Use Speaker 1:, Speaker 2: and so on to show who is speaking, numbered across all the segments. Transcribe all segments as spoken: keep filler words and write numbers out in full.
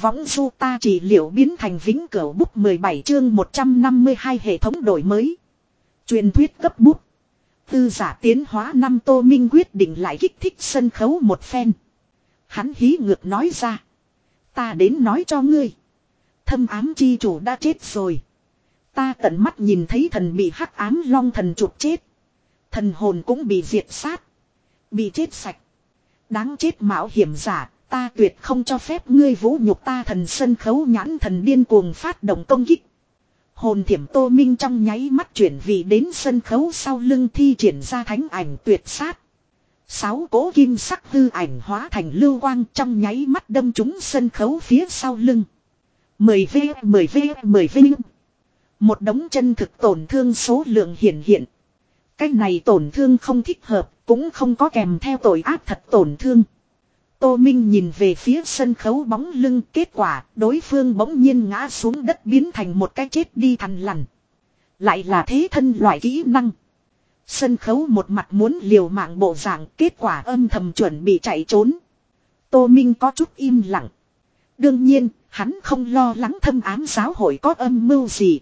Speaker 1: võng du ta trị liệu biến thành vĩnh cửu bút mười bảy chương một trăm năm mươi hai hệ thống đổi mới. Truyền thuyết cấp bút. Tư giả tiến hóa năm Tô Minh quyết định lại kích thích sân khấu một phen. Hắn hí ngược nói ra. Ta đến nói cho ngươi. Thâm ám chi chủ đã chết rồi. Ta tận mắt nhìn thấy thần bị hắc ám long thần chụp chết. Thần hồn cũng bị diệt sát. Bị chết sạch. Đáng chết mạo hiểm giả. Ta tuyệt không cho phép ngươi vũ nhục ta thần sân khấu nhãn thần điên cuồng phát động công kích. Hồn thiểm Tô Minh trong nháy mắt chuyển vị đến sân khấu sau lưng thi triển ra thánh ảnh tuyệt sát. Sáu cỗ kim sắc hư ảnh hóa thành lưu quang trong nháy mắt đâm trúng sân khấu phía sau lưng. mười V, mười V, mười V. Một đống chân thực tổn thương số lượng hiển hiện. Cái này tổn thương không thích hợp, cũng không có kèm theo tội ác thật tổn thương. Tô Minh nhìn về phía sân khấu bóng lưng, kết quả đối phương bỗng nhiên ngã xuống đất biến thành một cái chết đi thằn lằn. Lại là thế thân loại kỹ năng. Sân khấu một mặt muốn liều mạng bộ dạng, kết quả âm thầm chuẩn bị chạy trốn. Tô Minh có chút im lặng. Đương nhiên, hắn không lo lắng thâm ám giáo hội có âm mưu gì.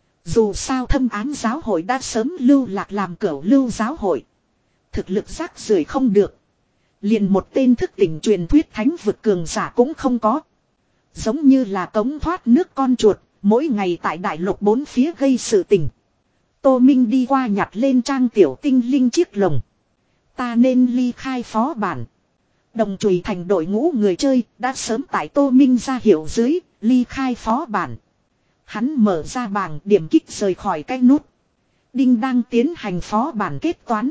Speaker 1: Dù sao thâm ám giáo hội đã sớm lưu lạc làm cửu lưu giáo hội. Thực lực rác rưởi không được. Liền một tên thức tỉnh truyền thuyết thánh vực cường giả cũng không có. Giống như là cống thoát nước con chuột, mỗi ngày tại đại lục bốn phía gây sự tình. Tô Minh đi qua nhặt lên trang tiểu tinh linh chiếc lồng. Ta nên ly khai phó bản. Đồng chùy thành đội ngũ người chơi đã sớm tại Tô Minh ra hiệu dưới, ly khai phó bản. Hắn mở ra bảng điểm kích rời khỏi cái nút. Đinh đang tiến hành phó bản kết toán.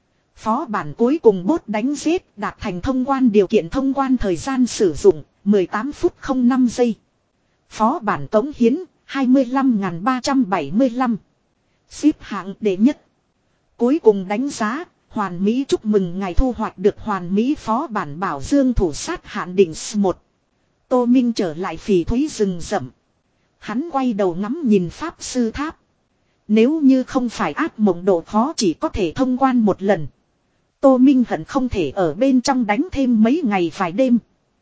Speaker 1: Phó bản cuối cùng bốt đánh giết đạt thành thông quan điều kiện thông quan thời gian sử dụng mười tám phút không năm giây. Phó bản cống hiến hai mươi lăm nghìn ba trăm bảy mươi lăm. Xếp hạng đệ nhất. Cuối cùng đánh giá, hoàn mỹ chúc mừng ngài thu hoạch được hoàn mỹ phó bản bảo dương thủ sát hạn định một. Tô Minh trở lại phỉ thúy rừng rậm. Hắn quay đầu ngắm nhìn pháp sư tháp. Nếu như không phải ác mộng độ khó chỉ có thể thông quan một lần. Tô Minh hận không thể ở bên trong đánh thêm mấy ngày vài đêm.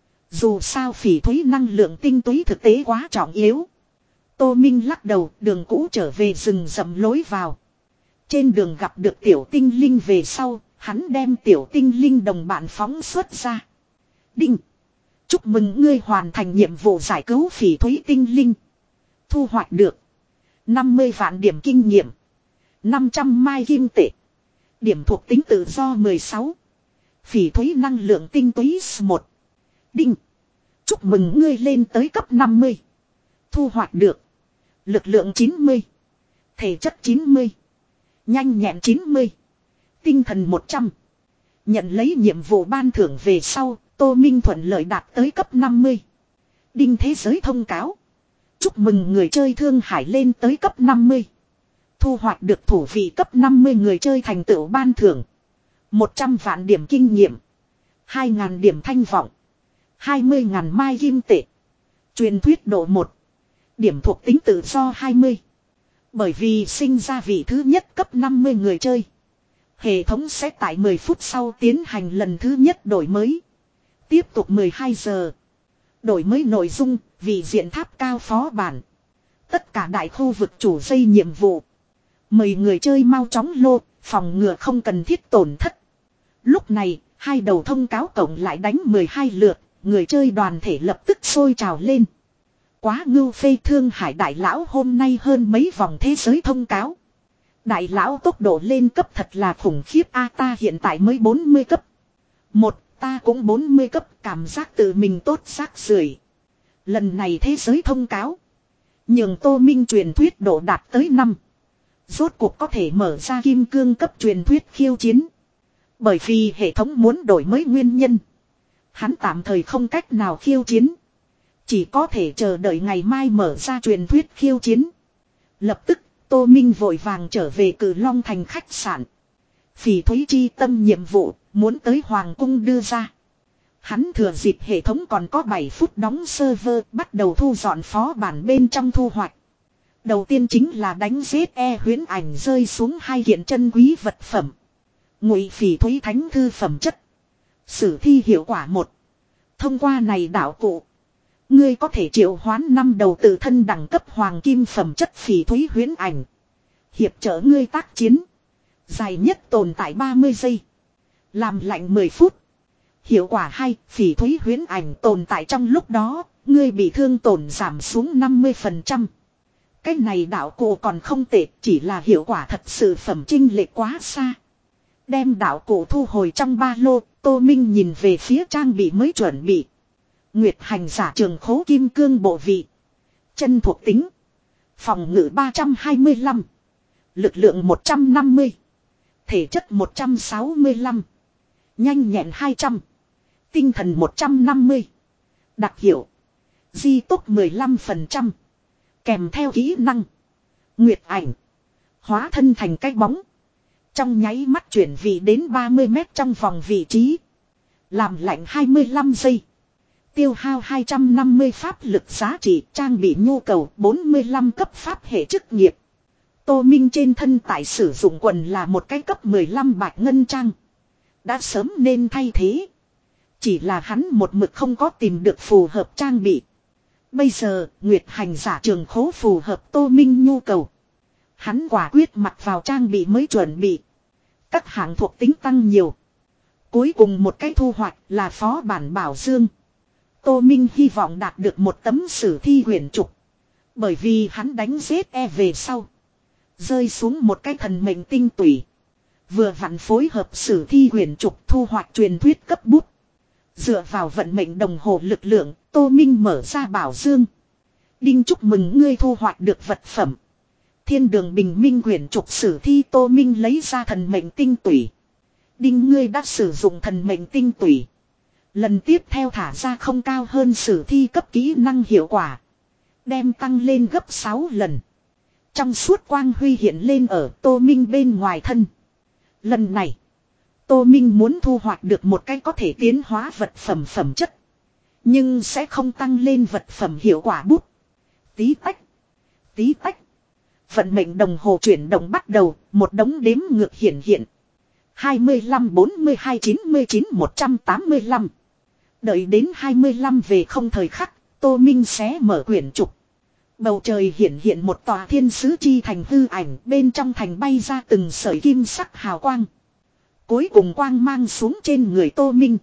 Speaker 1: Dù sao phỉ thúy năng lượng tinh túy thực tế quá trọng yếu. Tô Minh lắc đầu đường cũ trở về rừng rậm lối vào. Trên đường gặp được tiểu tinh linh về sau, hắn đem tiểu tinh linh đồng bạn phóng xuất ra. Đinh! Chúc mừng ngươi hoàn thành nhiệm vụ giải cứu phỉ thúy tinh linh. Thu hoạch được năm mươi vạn điểm kinh nghiệm, năm trăm mai kim tệ. Điểm thuộc tính tự do mười sáu. Phỉ thúy năng lượng tinh túy một. Đinh! Chúc mừng ngươi lên tới cấp năm mươi. Thu hoạch được lực lượng chín mươi. Thể chất chín mươi. Nhanh nhẹn chín mươi. Tinh thần một trăm. Nhận lấy nhiệm vụ ban thưởng về sau, Tô Minh thuận lợi đạt tới cấp năm mươi. Đinh thế giới thông cáo. Chúc mừng người chơi Thương Hải lên tới cấp năm mươi. Thu hoạch được thủ vị cấp năm mươi người chơi thành tựu ban thưởng. một trăm vạn điểm kinh nghiệm. hai nghìn điểm thanh vọng. hai mươi nghìn mai kim tệ. Truyền thuyết độ một. Điểm thuộc tính tự do hai mươi. Bởi vì sinh ra vị thứ nhất cấp năm mươi người chơi. Hệ thống sẽ tại mười phút sau tiến hành lần thứ nhất đổi mới. Tiếp tục mười hai giờ. Đổi mới nội dung, vị diện tháp cao phó bản. Tất cả đại khu vực chủ dây nhiệm vụ. Mời người chơi mau chóng lô, phòng ngừa không cần thiết tổn thất. Lúc này, hai đầu thông cáo cộng lại đánh mười hai lượt, người chơi đoàn thể lập tức sôi trào lên. Quá ngưu phê Thương Hải đại lão hôm nay hơn mấy vòng thế giới thông cáo. Đại lão tốc độ lên cấp thật là khủng khiếp a ta hiện tại mới bốn mươi cấp. Một, ta cũng bốn mươi cấp cảm giác tự mình tốt xác rưởi. Lần này thế giới thông cáo. Nhường Tô Minh truyền thuyết độ đạt tới năm. Rốt cuộc có thể mở ra kim cương cấp truyền thuyết khiêu chiến. Bởi vì hệ thống muốn đổi mới nguyên nhân. Hắn tạm thời không cách nào khiêu chiến. Chỉ có thể chờ đợi ngày mai mở ra truyền thuyết khiêu chiến. Lập tức, Tô Minh vội vàng trở về Cử Long Thành khách sạn. Phỉ thúy chi tâm nhiệm vụ, muốn tới Hoàng Cung đưa ra. Hắn thừa dịp hệ thống còn có bảy phút đóng server, bắt đầu thu dọn phó bản bên trong thu hoạch. Đầu tiên chính là đánh giết e huyễn ảnh rơi xuống hai kiện chân quý vật phẩm. Ngụy phỉ thúy thánh thư phẩm chất. Sử thi hiệu quả một. Thông qua này đạo cụ. Ngươi có thể triệu hoán năm đầu tự thân đẳng cấp hoàng kim phẩm chất phỉ thúy huyễn ảnh. Hiệp trợ ngươi tác chiến. Dài nhất tồn tại ba mươi giây. Làm lạnh mười phút. Hiệu quả hai, phỉ thúy huyễn ảnh tồn tại trong lúc đó, ngươi bị thương tổn giảm xuống năm mươi phần trăm. Cái này đạo cụ còn không tệ, chỉ là hiệu quả thật sự phẩm chênh lệch quá xa. Đem đạo cụ thu hồi trong ba lô, Tô Minh nhìn về phía trang bị mới chuẩn bị. Nguyệt hành giả trường khố kim cương bộ vị. Chân thuộc tính. Phòng ngự ba trăm hai mươi lăm. Lực lượng một trăm năm mươi. Thể chất một trăm sáu mươi lăm. Nhanh nhẹn hai trăm. Tinh thần một trăm năm mươi. Đặc hiệu. Di tốc mười lăm phần trăm. Kèm theo kỹ năng. Nguyệt ảnh. Hóa thân thành cái bóng. Trong nháy mắt chuyển vị đến ba mươi mét trong vòng vị trí. Làm lạnh hai mươi lăm giây. Tiêu hao hai trăm năm mươi pháp lực giá trị, trang bị nhu cầu bốn mươi lăm cấp pháp hệ chức nghiệp. Tô Minh trên thân tại sử dụng quần là một cái cấp mười lăm bạch ngân trang. Đã sớm nên thay thế. Chỉ là hắn một mực không có tìm được phù hợp trang bị. Bây giờ, Nguyệt hành giả trường khố phù hợp Tô Minh nhu cầu. Hắn quả quyết mặc vào trang bị mới chuẩn bị. Các hạng thuộc tính tăng nhiều. Cuối cùng một cái thu hoạch là phó bản bảo dương. Tô Minh hy vọng đạt được một tấm sử thi huyền trục. Bởi vì hắn đánh giết e về sau. Rơi xuống một cái thần mệnh tinh tủy. Vừa vặn phối hợp sử thi huyền trục thu hoạch truyền thuyết cấp bút. Dựa vào vận mệnh đồng hồ lực lượng, Tô Minh mở ra bảo dương. Đinh chúc mừng ngươi thu hoạch được vật phẩm. Thiên đường bình minh huyền trục sử thi. Tô Minh lấy ra thần mệnh tinh tủy. Đinh ngươi đã sử dụng thần mệnh tinh tủy. Lần tiếp theo thả ra không cao hơn sử thi cấp kỹ năng hiệu quả. Đem tăng lên gấp sáu lần. Trong suốt quang huy hiện lên ở Tô Minh bên ngoài thân. Lần này, Tô Minh muốn thu hoạch được một cái có thể tiến hóa vật phẩm phẩm chất. Nhưng sẽ không tăng lên vật phẩm hiệu quả bút. Tí tách. Tí tách. Vận mệnh đồng hồ chuyển động bắt đầu, một đống đếm ngược hiện hiện. hai mươi lăm, bốn mươi hai, chín mươi chín, một trăm tám mươi lăm. Đợi đến hai mươi lăm về không thời khắc, Tô Minh xé mở quyển trục. Bầu trời hiện hiện một tòa thiên sứ chi thành hư ảnh, bên trong thành bay ra từng sợi kim sắc hào quang. Cuối cùng quang mang xuống trên người Tô Minh.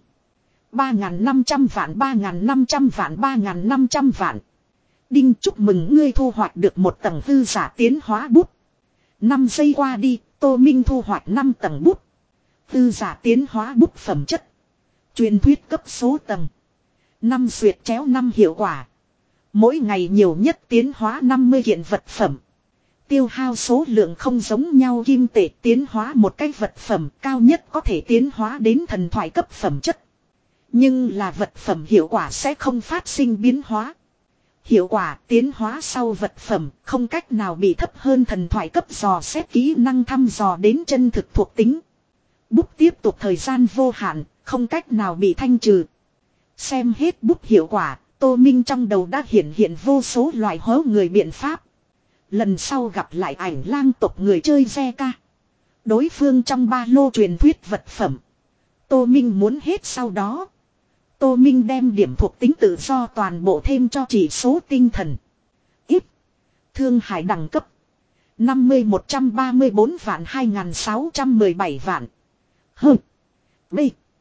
Speaker 1: ba nghìn năm trăm vạn, ba nghìn năm trăm vạn, ba nghìn năm trăm vạn. Đinh chúc mừng ngươi thu hoạch được một tầng hư giả tiến hóa bút. năm giây qua đi, Tô Minh thu hoạch năm tầng bút. Hư giả tiến hóa bút phẩm chất. Truyền thuyết cấp số tầng. năm xuyệt chéo năm hiệu quả. Mỗi ngày nhiều nhất tiến hóa năm mươi kiện vật phẩm. Tiêu hao số lượng không giống nhau kim tệ tiến hóa một cái vật phẩm cao nhất có thể tiến hóa đến thần thoại cấp phẩm chất. Nhưng là vật phẩm hiệu quả sẽ không phát sinh biến hóa. Hiệu quả tiến hóa sau vật phẩm không cách nào bị thấp hơn thần thoại cấp dò xét kỹ năng thăm dò đến chân thực thuộc tính. Bút tiếp tục thời gian vô hạn, không cách nào bị thanh trừ. Xem hết bút hiệu quả, Tô Minh trong đầu đã hiện hiện vô số loại hố người biện pháp. Lần sau gặp lại ảnh lang tộc người chơi xe ca. Đối phương trong ba lô truyền thuyết vật phẩm. Tô Minh muốn hết sau đó. Tô Minh đem điểm thuộc tính tự do toàn bộ thêm cho chỉ số tinh thần. Ít. Thương hải đẳng cấp. năm mươi một trăm ba mươi bốn vạn hai nghìn sáu trăm mười bảy vạn. Hơn. B.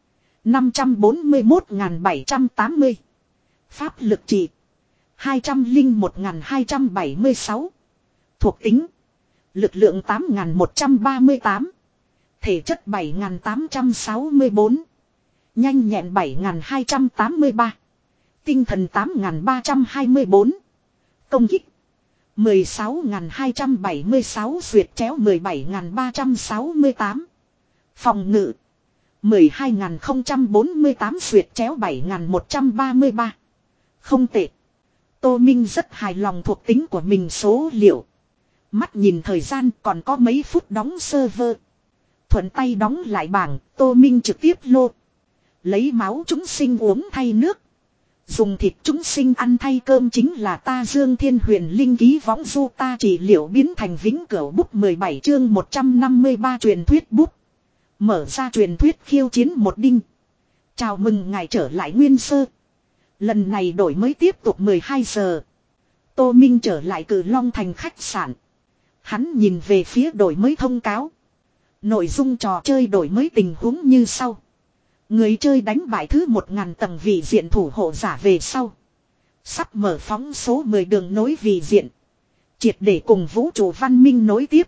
Speaker 1: năm trăm bốn mươi mốt nghìn bảy trăm tám mươi. Pháp lực trị. hai trăm lẻ một nghìn hai trăm bảy mươi sáu. Thuộc tính. Lực lượng tám nghìn một trăm ba mươi tám. Thể chất bảy nghìn tám trăm sáu mươi bốn. Nhanh nhẹn bảy nghìn hai trăm tám mươi ba. Tinh thần tám nghìn ba trăm hai mươi bốn. Công kích. mười sáu nghìn hai trăm bảy mươi sáu xuyệt chéo mười bảy nghìn ba trăm sáu mươi tám. Phòng ngự. mười hai nghìn không trăm bốn mươi tám xuyệt chéo bảy nghìn một trăm ba mươi ba. Không tệ. Tô Minh rất hài lòng thuộc tính của mình số liệu. Mắt nhìn thời gian còn có mấy phút đóng server. Thuận tay đóng lại bảng, Tô Minh trực tiếp lô. Lấy máu chúng sinh uống thay nước. Dùng thịt chúng sinh ăn thay cơm chính là ta Dương Thiên Huyền Linh ký võng du ta trị liệu biến thành vĩnh cửu bút mười bảy chương một trăm năm mươi ba truyền thuyết bút. Mở ra truyền thuyết khiêu chiến một đinh. Chào mừng ngài trở lại nguyên sơ. Lần này đổi mới tiếp tục mười hai giờ. Tô Minh trở lại Cử Long Thành khách sạn. Hắn nhìn về phía đổi mới thông cáo. Nội dung trò chơi đổi mới tình huống như sau. Người chơi đánh bại thứ một ngàn tầng vị diện thủ hộ giả về sau. Sắp mở phóng số mười đường nối vị diện. Triệt để cùng vũ trụ văn minh nối tiếp.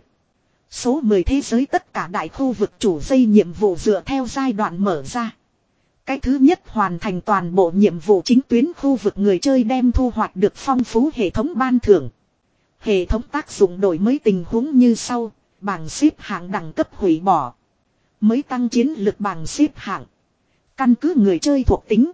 Speaker 1: Số mười thế giới tất cả đại khu vực chủ dây nhiệm vụ dựa theo giai đoạn mở ra. Cái thứ nhất hoàn thành toàn bộ nhiệm vụ chính tuyến khu vực người chơi đem thu hoạch được phong phú hệ thống ban thưởng. Hệ thống tác dụng đổi mới tình huống như sau, bảng xếp hạng đẳng cấp hủy bỏ. Mới tăng chiến lực bảng xếp hạng. Căn cứ người chơi thuộc tính,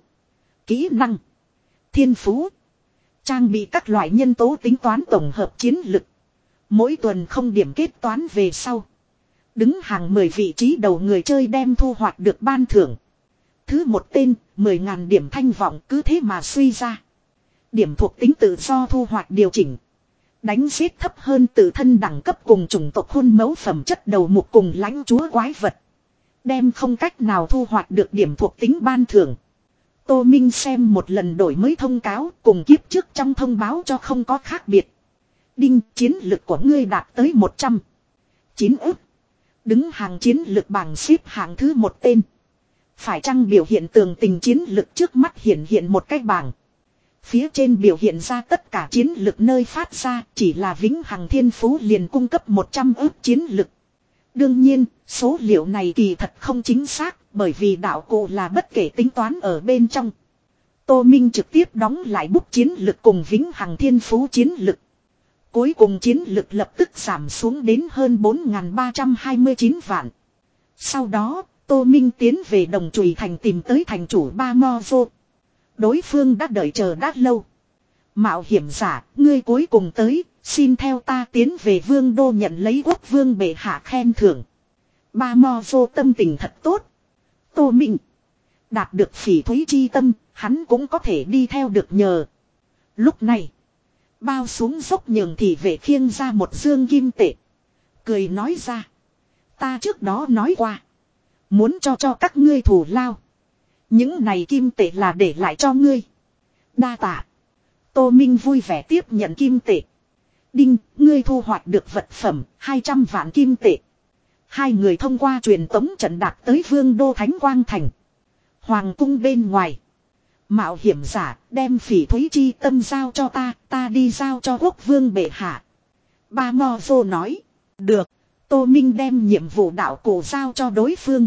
Speaker 1: kỹ năng, thiên phú, trang bị các loại nhân tố tính toán tổng hợp chiến lực. Mỗi tuần không điểm kết toán về sau. Đứng hàng mười vị trí đầu người chơi đem thu hoạch được ban thưởng. Thứ một tên, mười ngàn điểm thanh vọng cứ thế mà suy ra. Điểm thuộc tính tự do thu hoạch điều chỉnh. Đánh giết thấp hơn tự thân đẳng cấp cùng chủng tộc khuôn mẫu phẩm chất đầu mục cùng lãnh chúa quái vật. Đem không cách nào thu hoạch được điểm thuộc tính ban thưởng. Tô Minh xem một lần đổi mới thông cáo cùng kiếp trước trong thông báo cho không có khác biệt. Đinh, chiến lực của ngươi đạt tới một trăm chín ức. Đứng hàng chiến lực bảng xếp hạng thứ một tên. Phải chăng biểu hiện tường tình chiến lực trước mắt hiện hiện một cái bảng. Phía trên biểu hiện ra tất cả chiến lực nơi phát ra chỉ là vĩnh hằng thiên phú liền cung cấp một trăm ức chiến lực. Đương nhiên, số liệu này kỳ thật không chính xác bởi vì đạo cụ là bất kể tính toán ở bên trong. Tô Minh trực tiếp đóng lại bút chiến lực cùng vĩnh hằng thiên phú chiến lực. Cuối cùng chiến lực lập tức giảm xuống đến hơn bốn nghìn ba trăm hai mươi chín vạn. Sau đó, Tô Minh tiến về Đồng Chùy Thành tìm tới thành chủ Ba Mo Vô. Đối phương đã đợi chờ đã lâu. Mạo hiểm giả, ngươi cuối cùng tới, xin theo ta tiến về Vương Đô nhận lấy quốc vương bệ hạ khen thưởng. Ba Mo Vô tâm tình thật tốt. Tô Minh đạt được phỉ thúy chi tâm, hắn cũng có thể đi theo được nhờ. Lúc này, bao xuống dốc nhường thì vệ khiêng ra một dương kim tệ. Cười nói ra. Ta trước đó nói qua. Muốn cho cho các ngươi thù lao. Những này kim tệ là để lại cho ngươi. Đa tạ. Tô Minh vui vẻ tiếp nhận kim tệ. Đinh, ngươi thu hoạch được vật phẩm hai trăm vạn kim tệ. Hai người thông qua truyền tống trận đạt tới Vương Đô Thánh Quang Thành. Hoàng cung bên ngoài. Mạo hiểm giả đem phỉ thúy chi tâm giao cho ta, ta đi giao cho quốc vương bệ hạ. Ba Mo Vô nói. Được. Tô Minh đem nhiệm vụ đạo cổ giao cho đối phương.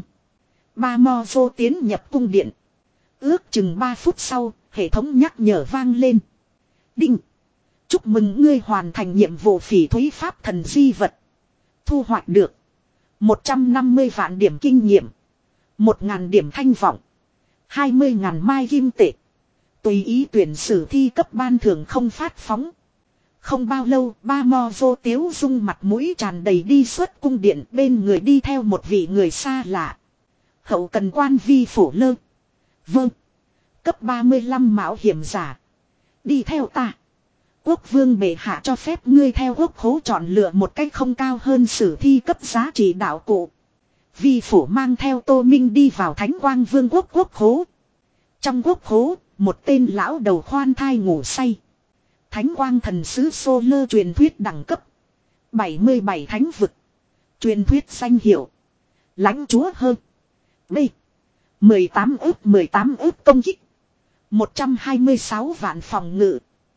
Speaker 1: Ba Mo Vô tiến nhập cung điện. Ước chừng ba phút sau, hệ thống nhắc nhở vang lên. Đinh. Chúc mừng ngươi hoàn thành nhiệm vụ phỉ thúy pháp thần di vật. Thu hoạch được một trăm năm mươi vạn điểm kinh nghiệm, một nghìn điểm thanh vọng, hai mươi nghìn mai kim tệ. Tùy ý tuyển sử thi cấp ban thưởng không phát phóng. Không bao lâu, Ba Mo Vô tiếu dung mặt mũi tràn đầy đi xuất cung điện, bên người đi theo một vị người xa lạ. Hậu cần quan Vi Phổ Lơ. Vâng. Cấp ba mươi lăm mạo hiểm giả. Đi theo ta. Quốc vương bệ hạ cho phép ngươi theo quốc khố chọn lựa một cách không cao hơn sử thi cấp giá trị đạo cụ. Vi Phổ mang theo Tô Minh đi vào Thánh Quang Vương quốc quốc khố. Trong quốc khố, một tên lão đầu khoan thai ngủ say. Thánh Quang thần sứ Xô Lơ truyền thuyết đẳng cấp bảy mươi bảy thánh vực. Truyền thuyết danh hiệu lãnh chúa hơn B. mười tám ước mười tám ước công kích. một trăm hai mươi sáu vạn phòng ngự.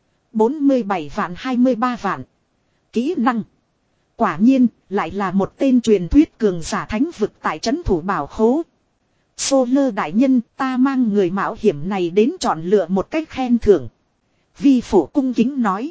Speaker 1: bốn mươi bảy vạn hai mươi ba vạn. Kỹ năng. Quả nhiên, lại là một tên truyền thuyết cường giả thánh vực tại trấn thủ bảo khố. Xô Lơ đại nhân, ta mang người mạo hiểm này đến chọn lựa một cách khen thưởng. Vi Phổ cung kính nói.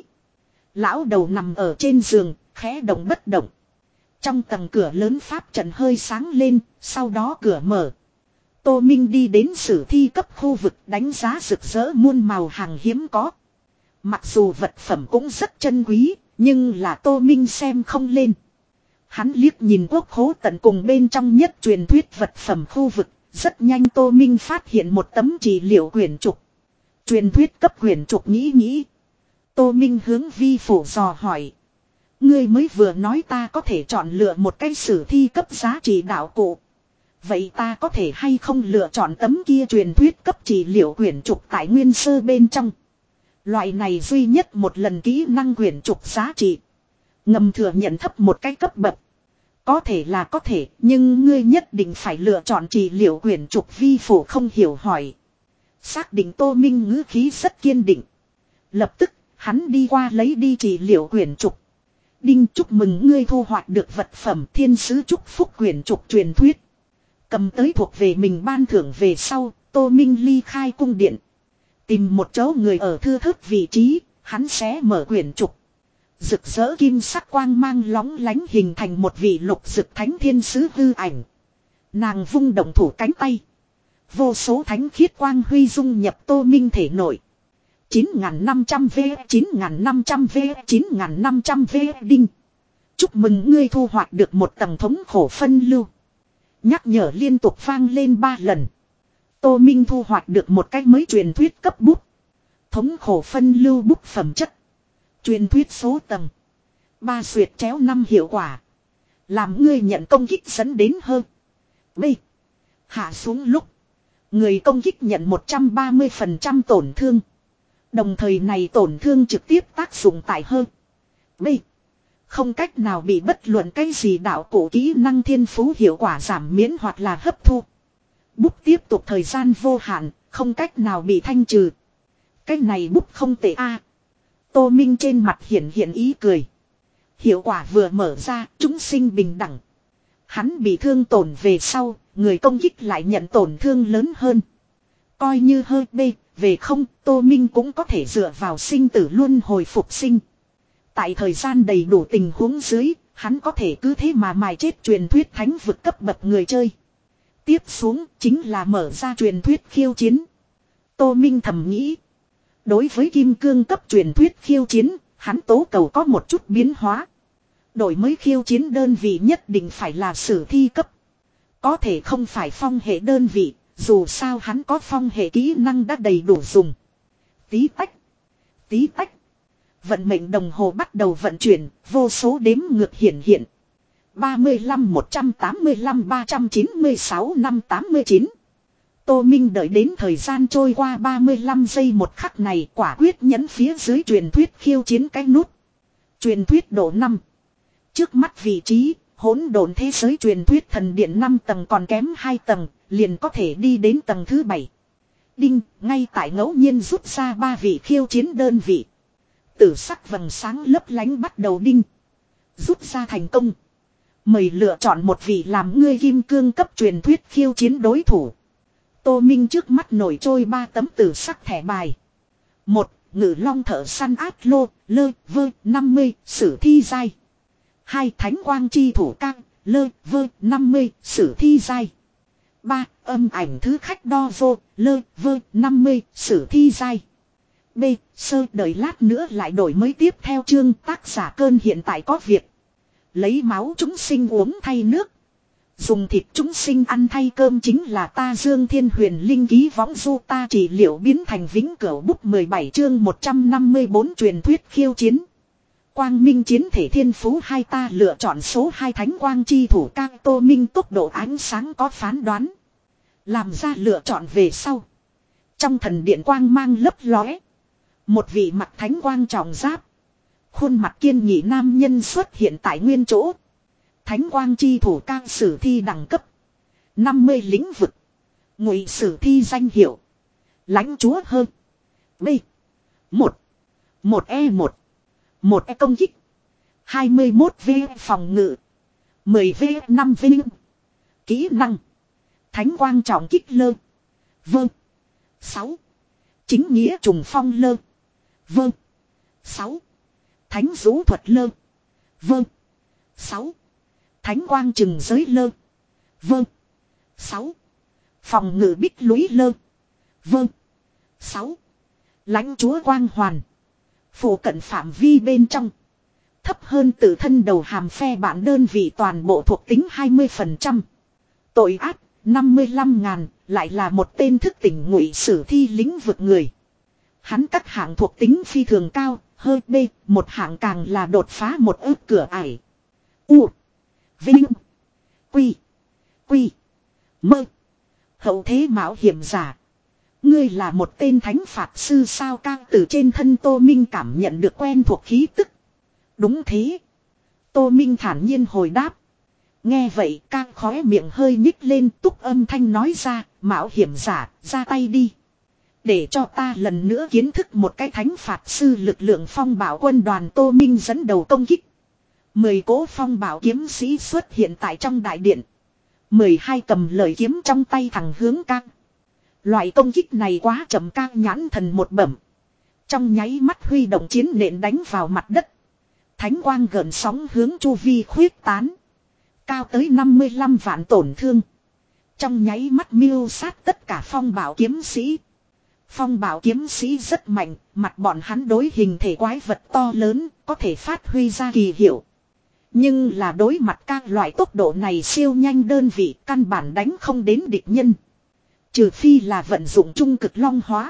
Speaker 1: Lão đầu nằm ở trên giường, khẽ động bất động. Trong tầng cửa lớn pháp trận hơi sáng lên, sau đó cửa mở. Tô Minh đi đến sử thi cấp khu vực đánh giá rực rỡ muôn màu hàng hiếm có. Mặc dù vật phẩm cũng rất chân quý, nhưng là Tô Minh xem không lên. Hắn liếc nhìn quốc khố tận cùng bên trong nhất truyền thuyết vật phẩm khu vực. Rất nhanh Tô Minh phát hiện một tấm trị liệu quyển trục. Truyền thuyết cấp quyển trục nghĩ nghĩ. Tô Minh hướng Vi Phổ dò hỏi. Ngươi mới vừa nói ta có thể chọn lựa một cái sử thi cấp giá trị đạo cụ. Vậy ta có thể hay không lựa chọn tấm kia truyền thuyết cấp trị liệu quyển trục tại nguyên sơ bên trong. Loại này duy nhất một lần kỹ năng quyển trục giá trị. Ngầm thừa nhận thấp một cái cấp bậc. Có thể là có thể, nhưng ngươi nhất định phải lựa chọn trị liệu quyển trục. Vi phủ không hiểu hỏi. Xác định Tô Minh ngữ khí rất kiên định. Lập tức, hắn đi qua lấy đi trị liệu quyển trục. Đinh, chúc mừng ngươi thu hoạch được vật phẩm thiên sứ chúc phúc quyển trục truyền thuyết. Cầm tới thuộc về mình ban thưởng về sau, Tô Minh ly khai cung điện. Tìm một chỗ người ở thưa thớt vị trí, hắn sẽ mở quyển trục. Rực rỡ kim sắc quang mang lóng lánh hình thành một vị lục dực thánh thiên sứ hư ảnh. Nàng vung động thủ cánh tay. Vô số thánh khiết quang huy dung nhập Tô Minh thể nội. chín nghìn năm trăm V, chín nghìn năm trăm V, chín nghìn năm trăm V đinh. Chúc mừng ngươi thu hoạch được một tầng thống khổ phân lưu. Nhắc nhở liên tục vang lên ba lần. Tô Minh thu hoạch được một cách mới truyền thuyết cấp bút. Thống khổ phân lưu bút phẩm chất. Truyền thuyết số tầng. Ba xuyệt chéo năm hiệu quả. Làm ngươi nhận công kích dẫn đến hơn. B. Hạ xuống lúc. Người công kích nhận một trăm ba mươi phần trăm tổn thương. Đồng thời này tổn thương trực tiếp tác dụng tại hơn. B. Không cách nào bị bất luận cái gì đạo cổ kỹ năng thiên phú hiệu quả giảm miễn hoặc là hấp thu. Bút tiếp tục thời gian vô hạn, không cách nào bị thanh trừ. Cái này bút không tệ a. Tô Minh trên mặt hiện hiện ý cười. Hiệu quả vừa mở ra, chúng sinh bình đẳng. Hắn bị thương tổn về sau, người công kích lại nhận tổn thương lớn hơn. Coi như hơi B, về không, Tô Minh cũng có thể dựa vào sinh tử luân hồi phục sinh. Tại thời gian đầy đủ tình huống dưới, hắn có thể cứ thế mà mài chết truyền thuyết thánh vực cấp bậc người chơi. Tiếp xuống chính là mở ra truyền thuyết khiêu chiến. Tô Minh thầm nghĩ. Đối với kim cương cấp truyền thuyết khiêu chiến, hắn tố cầu có một chút biến hóa. Đổi mới khiêu chiến đơn vị nhất định phải là sử thi cấp. Có thể không phải phong hệ đơn vị, dù sao hắn có phong hệ kỹ năng đã đầy đủ dùng. Tí tách. Tí tách. Vận mệnh đồng hồ bắt đầu vận chuyển, vô số đếm ngược hiện hiện. ba mươi lăm, một trăm tám mươi lăm, ba trăm chín mươi sáu, năm tám mươi chín. Tô Minh đợi đến thời gian trôi qua ba mươi lăm giây một khắc này quả quyết nhấn phía dưới truyền thuyết khiêu chiến cái nút. Truyền thuyết độ năm. Trước mắt vị trí, hỗn độn thế giới truyền thuyết thần điện năm tầng còn kém hai tầng, liền có thể đi đến tầng thứ bảy. Đinh, ngay tại ngẫu nhiên rút ra ba vị khiêu chiến đơn vị. Tử sắc vầng sáng lấp lánh bắt đầu đinh. Rút ra thành công. Mời lựa chọn một vị làm ngươi kim cương cấp truyền thuyết khiêu chiến đối thủ. Tô Minh trước mắt nổi trôi ba tấm tử sắc thẻ bài. Một, Ngự long thợ săn át lô, lơ, vơ, năm mươi, sử thi giai. Hai, Thánh quang chi thủ cang, lơ, vơ, năm mươi, sử thi giai. Ba, Âm ảnh thứ khách đo vô, lơ, vơ, năm mươi, sử thi giai. B. Sơ đợi lát nữa lại đổi mới tiếp theo chương tác giả cơn hiện tại có việc. Lấy máu chúng sinh uống thay nước. Dùng thịt chúng sinh ăn thay cơm chính là ta Dương Thiên Huyền Linh ký võng du ta trị liệu biến thành vĩnh cửu bút mười bảy chương một trăm năm mươi bốn truyền thuyết khiêu chiến. Quang minh chiến thể thiên phú hai ta lựa chọn số hai Thánh quang chi thủ cang Tô Minh tốc độ ánh sáng có phán đoán. Làm ra lựa chọn về sau. Trong thần điện quang mang lấp lóe. Một vị mặt thánh quang trọng giáp. Khuôn mặt kiên nghị nam nhân xuất hiện tại nguyên chỗ. Thánh quang chi thủ cang sử thi đẳng cấp. năm mươi lĩnh vực. Ngụy sử thi danh hiệu. Lãnh chúa hơn. B. một. một E một. một E công kích. hai mươi mốt V phòng ngự. mười V năm V. Kỹ năng. Thánh quang trọng kích lơ. Vâng. sáu. Chính nghĩa trùng phong lơ. Vâng. sáu. Thánh vũ thuật lơ. Vâng. sáu. Thánh quang trừng giới lơ. Vâng. sáu. Phòng ngự bích lũy lơ. Vâng. sáu. Lãnh chúa quang hoàn. Phủ cận phạm vi bên trong. Thấp hơn tự thân đầu hàm phe bản đơn vị toàn bộ thuộc tính hai mươi phần trăm. Tội ác năm mươi lăm ngàn, lại là một tên thức tỉnh ngụy sử thi lĩnh vực người. Hắn các hạng thuộc tính phi thường cao, hơi B, một hạng càng là đột phá một ước cửa ải. U. Vinh. Quy. Quy. Mơ. Hậu thế mạo hiểm giả. Ngươi là một tên thánh phạt sư sao? Ca từ trên thân Tô Minh cảm nhận được quen thuộc khí tức. Đúng thế. Tô Minh thản nhiên hồi đáp. Nghe vậy ca khóe miệng hơi nhích lên, túc âm thanh nói ra, mạo hiểm giả, ra tay đi. Để cho ta lần nữa kiến thức một cái thánh phạt sư lực lượng phong bảo quân đoàn. Tô Minh dẫn đầu công kích. Mười cỗ phong bảo kiếm sĩ xuất hiện tại trong đại điện. Mười hai cầm lời kiếm trong tay thẳng hướng ca. Loại công kích này quá chậm, ca nhãn thần một bẩm. Trong nháy mắt huy động chiến nện đánh vào mặt đất. Thánh quang gợn sóng hướng chu vi khuyết tán. Cao tới năm mươi lăm vạn tổn thương. Trong nháy mắt miêu sát tất cả phong bảo kiếm sĩ. Phong bảo kiếm sĩ rất mạnh, mặt bọn hắn đối hình thể quái vật to lớn, có thể phát huy ra kỳ hiệu. Nhưng là đối mặt các loại tốc độ này siêu nhanh đơn vị, căn bản đánh không đến địch nhân. Trừ phi là vận dụng trung cực long hóa.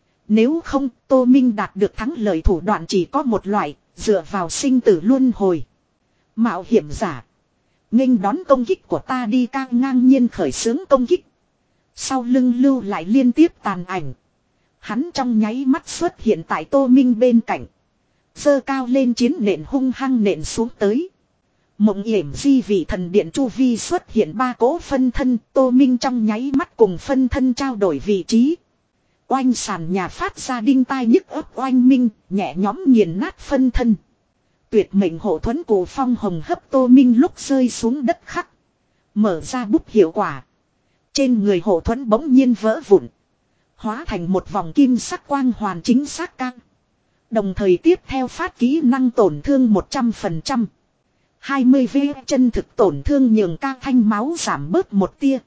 Speaker 1: Nếu không, Tô Minh đạt được thắng lợi thủ đoạn chỉ có một loại, dựa vào sinh tử luân hồi. Mạo hiểm giả. Nghênh đón công kích của ta đi. Ca ngang nhiên khởi xướng công kích. Sau lưng lưu lại liên tiếp tàn ảnh. Hắn trong nháy mắt xuất hiện tại Tô Minh bên cạnh. Giơ cao lên chiến nện hung hăng nện xuống tới. Mộng yểm di vị thần điện chu vi xuất hiện ba cỗ phân thân. Tô Minh trong nháy mắt cùng phân thân trao đổi vị trí. Oanh sàn nhà phát ra đinh tai nhức ấp oanh minh, nhẹ nhóm nghiền nát phân thân. Tuyệt mệnh hộ thuẫn cổ phong hồng hấp Tô Minh lúc rơi xuống đất khắc. Mở ra bút hiệu quả. Trên người hộ thuẫn bỗng nhiên vỡ vụn. Hóa thành một vòng kim sắc quang hoàn chính xác căng. Đồng thời tiếp theo phát kỹ năng tổn thương một trăm phần trăm. hai mươi vê chân thực tổn thương nhường ca thanh máu giảm bớt một tia.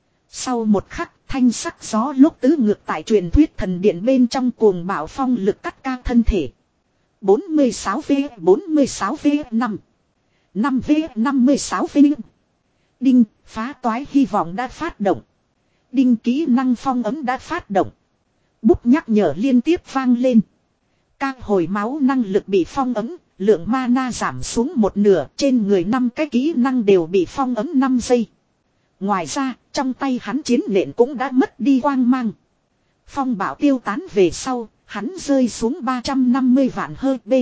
Speaker 1: Sau một khắc thanh sắc gió lúc tứ ngược tại truyền thuyết thần điện bên trong cuồng bạo phong lực cắt ca thân thể. bốn mươi sáu vê bốn mươi sáu vê năm. năm vê năm mươi sáu vê. Đinh, phá toái hy vọng đã phát động. Đinh, kỹ năng phong ấm đã phát động. Bút nhắc nhở liên tiếp vang lên. Các hồi máu năng lực bị phong ấm, lượng mana giảm xuống một nửa, trên người năm cái kỹ năng đều bị phong ấm năm giây. Ngoài ra, trong tay hắn chiến nện cũng đã mất đi quang mang. Phong bảo tiêu tán về sau, hắn rơi xuống ba trăm năm mươi vạn hơi b.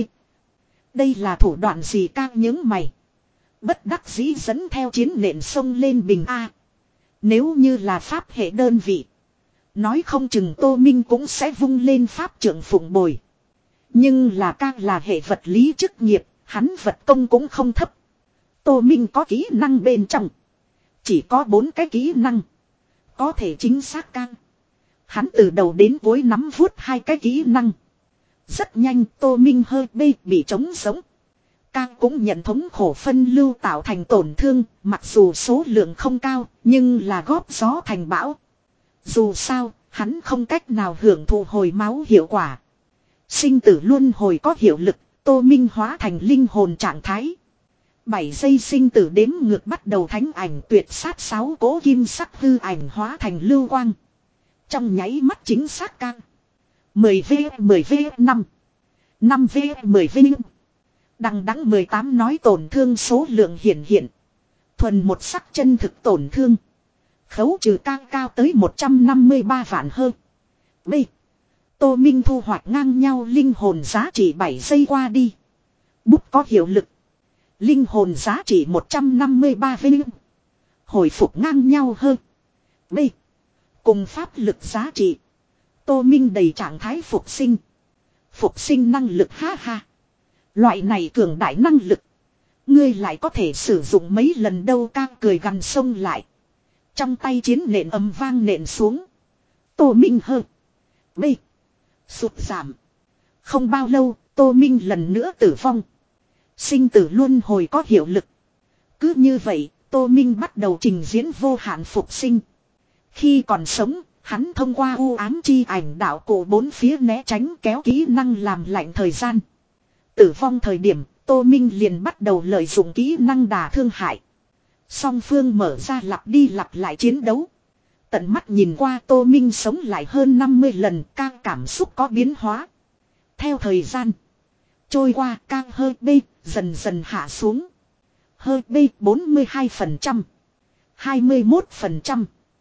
Speaker 1: Đây là thủ đoạn gì? Ca những mày. Bất đắc dĩ dẫn theo chiến nện xông lên bình A. Nếu như là pháp hệ đơn vị. Nói không chừng Tô Minh cũng sẽ vung lên pháp trưởng phụng bồi. Nhưng là ca là hệ vật lý chức nghiệp, hắn vật công cũng không thấp. Tô Minh có kỹ năng bên trong. Chỉ có bốn cái kỹ năng. Có thể chính xác ca. Hắn từ đầu đến cuối nắm vuốt hai cái kỹ năng. Rất nhanh Tô Minh hơi bê bị trống sống. Ca cũng nhận thống khổ phân lưu tạo thành tổn thương, mặc dù số lượng không cao, nhưng là góp gió thành bão. Dù sao, hắn không cách nào hưởng thụ hồi máu hiệu quả. Sinh tử luân hồi có hiệu lực, Tô Minh hóa thành linh hồn trạng thái. bảy giây sinh tử đếm ngược bắt đầu, thánh ảnh tuyệt sát sáu cố kim sắc hư ảnh hóa thành lưu quang. Trong nháy mắt chính xác ca. mười vê mười vê năm. năm vê mười vê. Đằng đẵng mười tám nói tổn thương số lượng hiển hiện. Thuần một sắc chân thực tổn thương. Khấu trừ ca cao tới một trăm năm mươi ba vạn hơn. B. Tô Minh thu hoạch ngang nhau linh hồn giá trị bảy giây qua đi. Bút có hiệu lực. Linh hồn giá trị một trăm năm mươi ba vinh. Hồi phục ngang nhau hơn. B. Cùng pháp lực giá trị. Tô Minh đầy trạng thái phục sinh. Phục sinh năng lực ha ha. Loại này cường đại năng lực. Ngươi lại có thể sử dụng mấy lần đâu? Ca cười gằn sông lại. Trong tay chiến nện ầm vang nện xuống. Tô Minh hơ. B. Sụt giảm. Không bao lâu, Tô Minh lần nữa tử vong. Sinh tử luân hồi có hiệu lực. Cứ như vậy, Tô Minh bắt đầu trình diễn vô hạn phục sinh. Khi còn sống, hắn thông qua u ám chi ảnh đạo cổ bốn phía né tránh kéo kỹ năng làm lạnh thời gian. Tử vong thời điểm, Tô Minh liền bắt đầu lợi dụng kỹ năng đả thương hại. Song phương mở ra lặp đi lặp lại chiến đấu. Tận mắt nhìn qua Tô Minh sống lại hơn năm mươi lần, ca cảm xúc có biến hóa. Theo thời gian trôi qua, ca hơi bê dần dần hạ xuống. Hơi bê bốn mươi hai phần trăm, hai mươi mốt phần trăm,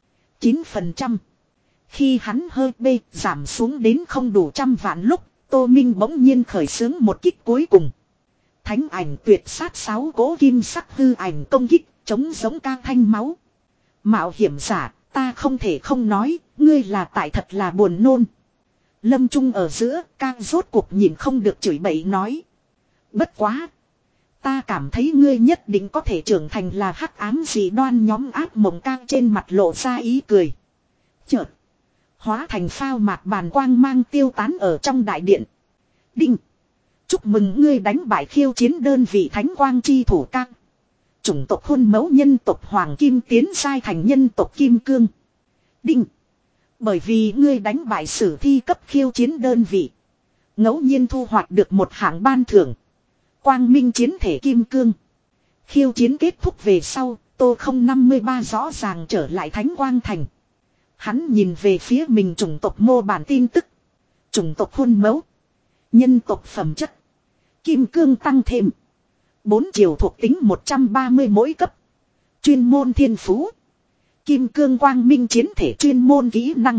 Speaker 1: chín phần trăm. Khi hắn hơi bê giảm xuống đến không đủ trăm vạn lúc, Tô Minh bỗng nhiên khởi xướng một kích cuối cùng. Thánh ảnh tuyệt sát sáu cỗ kim sắc hư ảnh công kích, chống giống ca thanh máu. Mạo hiểm giả, ta không thể không nói, ngươi là tại thật là buồn nôn. Lâm Trung ở giữa, ca rốt cuộc nhìn không được chửi bậy nói. Bất quá. Ta cảm thấy ngươi nhất định có thể trưởng thành là hắc ám dị đoan nhóm ác mộng ca trên mặt lộ ra ý cười. Chợt. Hóa thành phao mạc bàn quang mang tiêu tán ở trong đại điện. Đinh. Chúc mừng ngươi đánh bại khiêu chiến đơn vị thánh quang chi thủ ca. Chủng tộc khuôn mẫu nhân tộc Hoàng Kim tiến sai thành nhân tộc Kim Cương. Đinh. Bởi vì ngươi đánh bại sử thi cấp khiêu chiến đơn vị. Ngẫu nhiên thu hoạch được một hạng ban thưởng. Quang minh chiến thể Kim Cương. Khiêu chiến kết thúc về sau, Tô không năm mươi ba rõ ràng trở lại Thánh Quang Thành. Hắn nhìn về phía mình chủng tộc mô bản tin tức. Chủng tộc khuôn mẫu. Nhân tộc phẩm chất. Kim Cương tăng thêm. Bốn chiều thuộc tính một trăm ba mươi mỗi cấp. Chuyên môn thiên phú. Kim Cương quang minh chiến thể chuyên môn kỹ năng.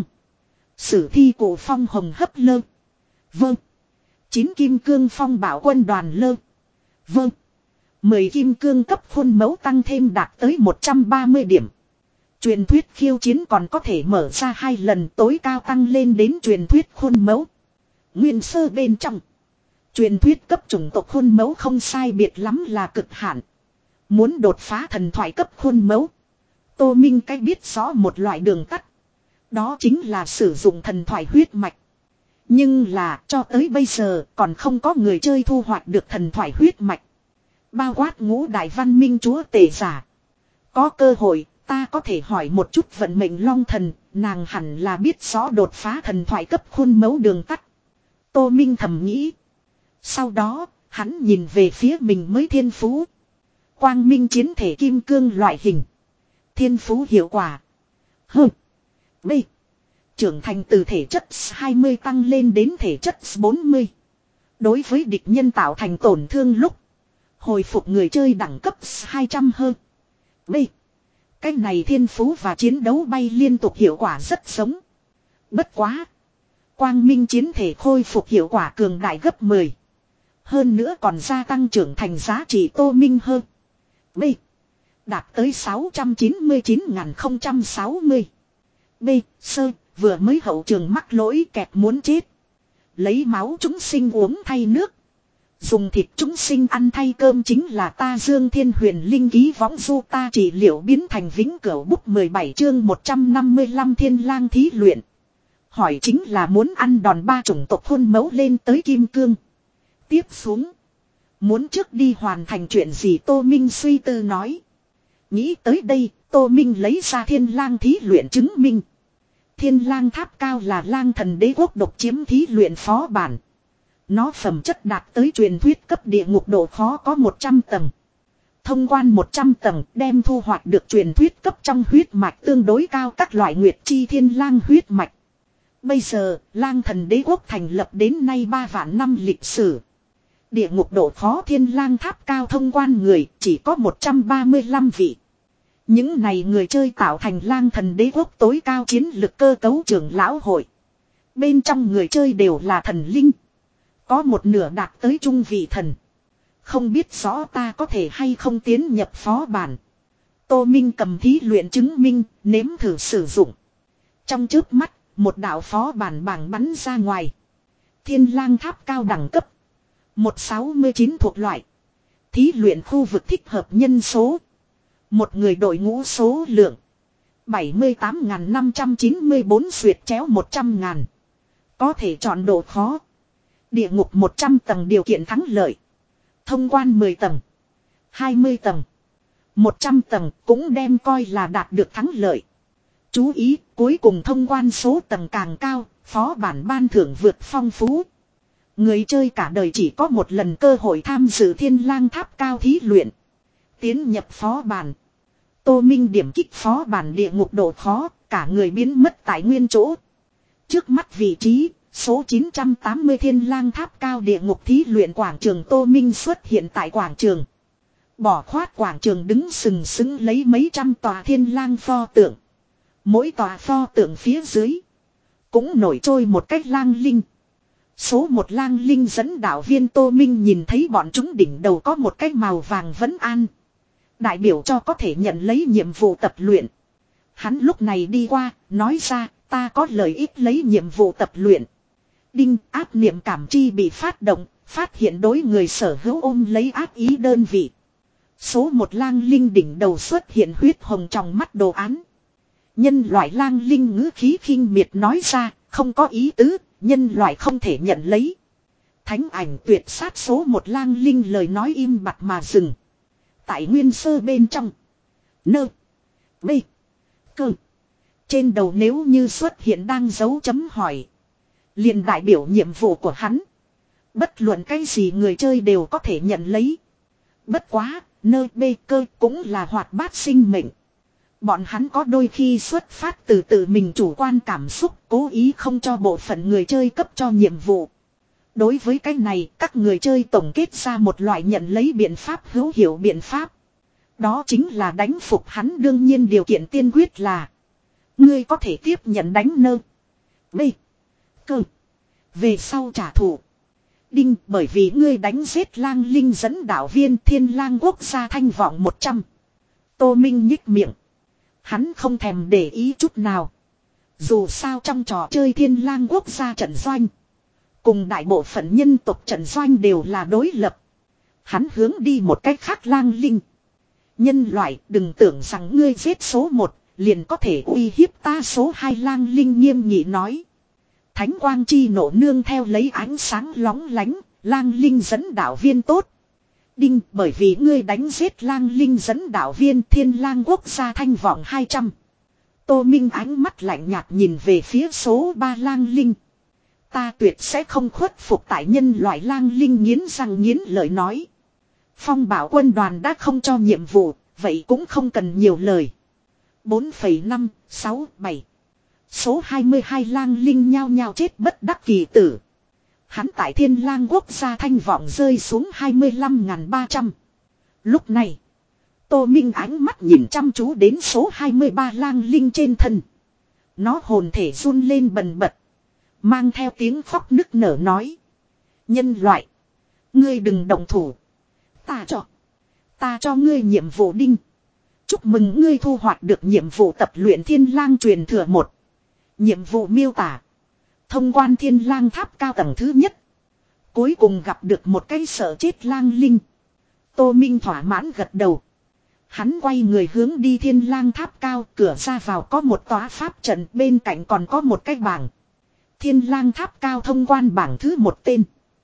Speaker 1: Sử thi cổ phong hồng hấp lơ. Vâng. Chín kim cương phong bảo quân đoàn lơ. Vâng. Mười kim cương cấp khuôn mẫu tăng thêm đạt tới một trăm ba mươi điểm. Truyền thuyết khiêu chiến còn có thể mở ra hai lần tối cao tăng lên đến truyền thuyết khuôn mẫu. Nguyên sơ bên trong. Truyền thuyết cấp chủng tộc khuôn mẫu không sai biệt lắm là cực hạn. Muốn đột phá thần thoại cấp khuôn mẫu. Tô Minh cách biết rõ một loại đường tắt. Đó chính là sử dụng thần thoại huyết mạch. Nhưng là cho tới bây giờ còn không có người chơi thu hoạch được thần thoại huyết mạch. Bao quát ngũ đại văn minh chúa tể giả. Có cơ hội ta có thể hỏi một chút vận mệnh long thần. Nàng hẳn là biết rõ đột phá thần thoại cấp khuôn mẫu đường tắt. Tô Minh thầm nghĩ. Sau đó hắn nhìn về phía mình mới thiên phú. Quang minh chiến thể kim cương loại hình. Thiên phú hiệu quả. H. B. Trưởng thành từ thể chất hai mươi tăng lên đến thể chất bốn mươi. Đối với địch nhân tạo thành tổn thương lúc. Hồi phục người chơi đẳng cấp hai trăm hơn. B. Cái này thiên phú và chiến đấu bay liên tục hiệu quả rất giống. Bất quá. Quang minh chiến thể khôi phục hiệu quả cường đại gấp mười. Hơn nữa còn gia tăng trưởng thành giá trị Tô Minh hơn. B. Đạt tới sáu trăm chín mươi chín nghìn không trăm sáu mươi. B. Sơ. Vừa mới hậu trường mắc lỗi kẹt muốn chết. Lấy máu chúng sinh uống thay nước. Dùng thịt chúng sinh ăn thay cơm chính là ta Dương Thiên Huyền Linh ký võng du ta trị liệu biến thành vĩnh cửu bút mười bảy chương một trăm năm mươi lăm thiên lang thí luyện. Hỏi chính là muốn ăn đòn ba chủng tộc khuôn mẫu lên tới kim cương. Tiếp xuống. Muốn trước đi hoàn thành chuyện gì Tô Minh suy tư nói. Nghĩ tới đây Tô Minh lấy ra thiên lang thí luyện chứng minh. Thiên lang tháp cao là lang thần đế quốc độc chiếm thí luyện phó bản. Nó phẩm chất đạt tới truyền thuyết cấp địa ngục độ khó có một trăm tầng. Thông quan một trăm tầng đem thu hoạch được truyền thuyết cấp trong huyết mạch tương đối cao các loại nguyệt chi thiên lang huyết mạch. Bây giờ, lang thần đế quốc thành lập đến nay ba vạn năm lịch sử. Địa ngục độ khó thiên lang tháp cao thông quan người chỉ có một trăm ba mươi lăm vị. Những này người chơi tạo thành lang thần đế quốc tối cao chiến lực cơ cấu trưởng lão hội. Bên trong người chơi đều là thần linh. Có một nửa đạt tới trung vị thần. Không biết rõ ta có thể hay không tiến nhập phó bản. Tô Minh cầm thí luyện chứng minh, nếm thử sử dụng. Trong trước mắt, một đạo phó bản bảng bắn ra ngoài. Thiên lang tháp cao đẳng cấp. một sáu mươi chín thuộc loại. Thí luyện khu vực thích hợp nhân số. Một người đội ngũ số lượng. bảy mươi tám nghìn năm trăm chín mươi bốn xuyệt chéo một trăm ngàn. Có thể chọn độ khó. Địa ngục một trăm tầng điều kiện thắng lợi. Thông quan mười tầng. hai mươi tầng. một trăm tầng cũng đem coi là đạt được thắng lợi. Chú ý, cuối cùng thông quan số tầng càng cao, phó bản ban thưởng vượt phong phú. Người chơi cả đời chỉ có một lần cơ hội tham dự thiên lang tháp cao thí luyện. Tiến nhập phó bản. Tô Minh điểm kích phó bản địa ngục độ khó, cả người biến mất tại nguyên chỗ. Trước mắt vị trí, số chín trăm tám mươi thiên lang tháp cao địa ngục thí luyện quảng trường Tô Minh xuất hiện tại quảng trường. Bỏ khoát quảng trường đứng sừng sững lấy mấy trăm tòa thiên lang pho tượng. Mỗi tòa pho tượng phía dưới. Cũng nổi trôi một cách lang linh. Số một lang linh dẫn đạo viên Tô Minh nhìn thấy bọn chúng đỉnh đầu có một cái màu vàng vấn an. Đại biểu cho có thể nhận lấy nhiệm vụ tập luyện. Hắn lúc này đi qua, nói ra, ta có lợi ích lấy nhiệm vụ tập luyện. Đinh, áp niệm cảm chi bị phát động, phát hiện đối người sở hữu ôm lấy ác ý đơn vị. Số một lang linh đỉnh đầu xuất hiện huyết hồng trong mắt đồ án. Nhân loại lang linh ngữ khí khinh miệt nói ra, không có ý tứ, nhân loại không thể nhận lấy. Thánh ảnh tuyệt sát số một lang linh lời nói im bặt mà dừng. Tại nguyên sơ bên trong. Nơ. B. Cơ. Trên đầu nếu như xuất hiện đang dấu chấm hỏi. Liền đại biểu nhiệm vụ của hắn. Bất luận cái gì người chơi đều có thể nhận lấy. Bất quá, nơ B cơ cũng là hoạt bát sinh mệnh. Bọn hắn có đôi khi xuất phát từ tự mình chủ quan cảm xúc, cố ý không cho bộ phận người chơi cấp cho nhiệm vụ. Đối với cái này, các người chơi tổng kết ra một loại nhận lấy biện pháp hữu hiệu biện pháp. Đó chính là đánh phục hắn, đương nhiên điều kiện tiên quyết là ngươi có thể tiếp nhận đánh nơ B cơ về sau trả thù. Đinh, bởi vì ngươi đánh giết lang linh dẫn đạo viên Thiên Lang quốc gia thanh vọng một trăm. Tô Minh nhích miệng. Hắn không thèm để ý chút nào. Dù sao trong trò chơi Thiên Lang quốc gia trận doanh, cùng đại bộ phận nhân tộc trận doanh đều là đối lập. Hắn hướng đi một cách khác lang linh. Nhân loại, đừng tưởng rằng ngươi giết số một, liền có thể uy hiếp ta số hai, lang linh nghiêm nghị nói. Thánh quang chi nổ nương theo lấy ánh sáng lóng lánh, lang linh dẫn đạo viên tốt. Đinh, bởi vì ngươi đánh giết lang linh dẫn đạo viên Thiên Lang quốc gia thanh vọng hai trăm. Tô Minh ánh mắt lạnh nhạt nhìn về phía số ba lang linh. Ta tuyệt sẽ không khuất phục tại nhân loại, lang linh nghiến răng nghiến lợi nói. Phong bảo quân đoàn đã không cho nhiệm vụ, vậy cũng không cần nhiều lời. bốn phẩy năm, sáu, bảy. Số hai mươi hai lang linh nhao nhao chết bất đắc kỳ tử. Hắn tại Thiên Lang quốc gia thanh vọng rơi xuống hai mươi lăm nghìn ba trăm. Lúc này, Tô Minh ánh mắt nhìn chăm chú đến số hai mươi ba lang linh trên thân. Nó hồn thể run lên bần bật, mang theo tiếng khóc nức nở nói. Nhân loại, ngươi đừng động thủ. Ta cho, ta cho ngươi nhiệm vụ. Đinh, chúc mừng ngươi thu hoạch được nhiệm vụ tập luyện Thiên Lang truyền thừa một. Nhiệm vụ miêu tả: thông quan Thiên Lang tháp cao tầng thứ nhất. Cuối cùng gặp được một cái sợ chết lang linh. Tô Minh thỏa mãn gật đầu. Hắn quay người hướng đi Thiên Lang tháp cao, cửa ra vào có một tòa pháp trận, bên cạnh còn có một cái bảng. Thiên Lang tháp cao thông quan bảng thứ một tên: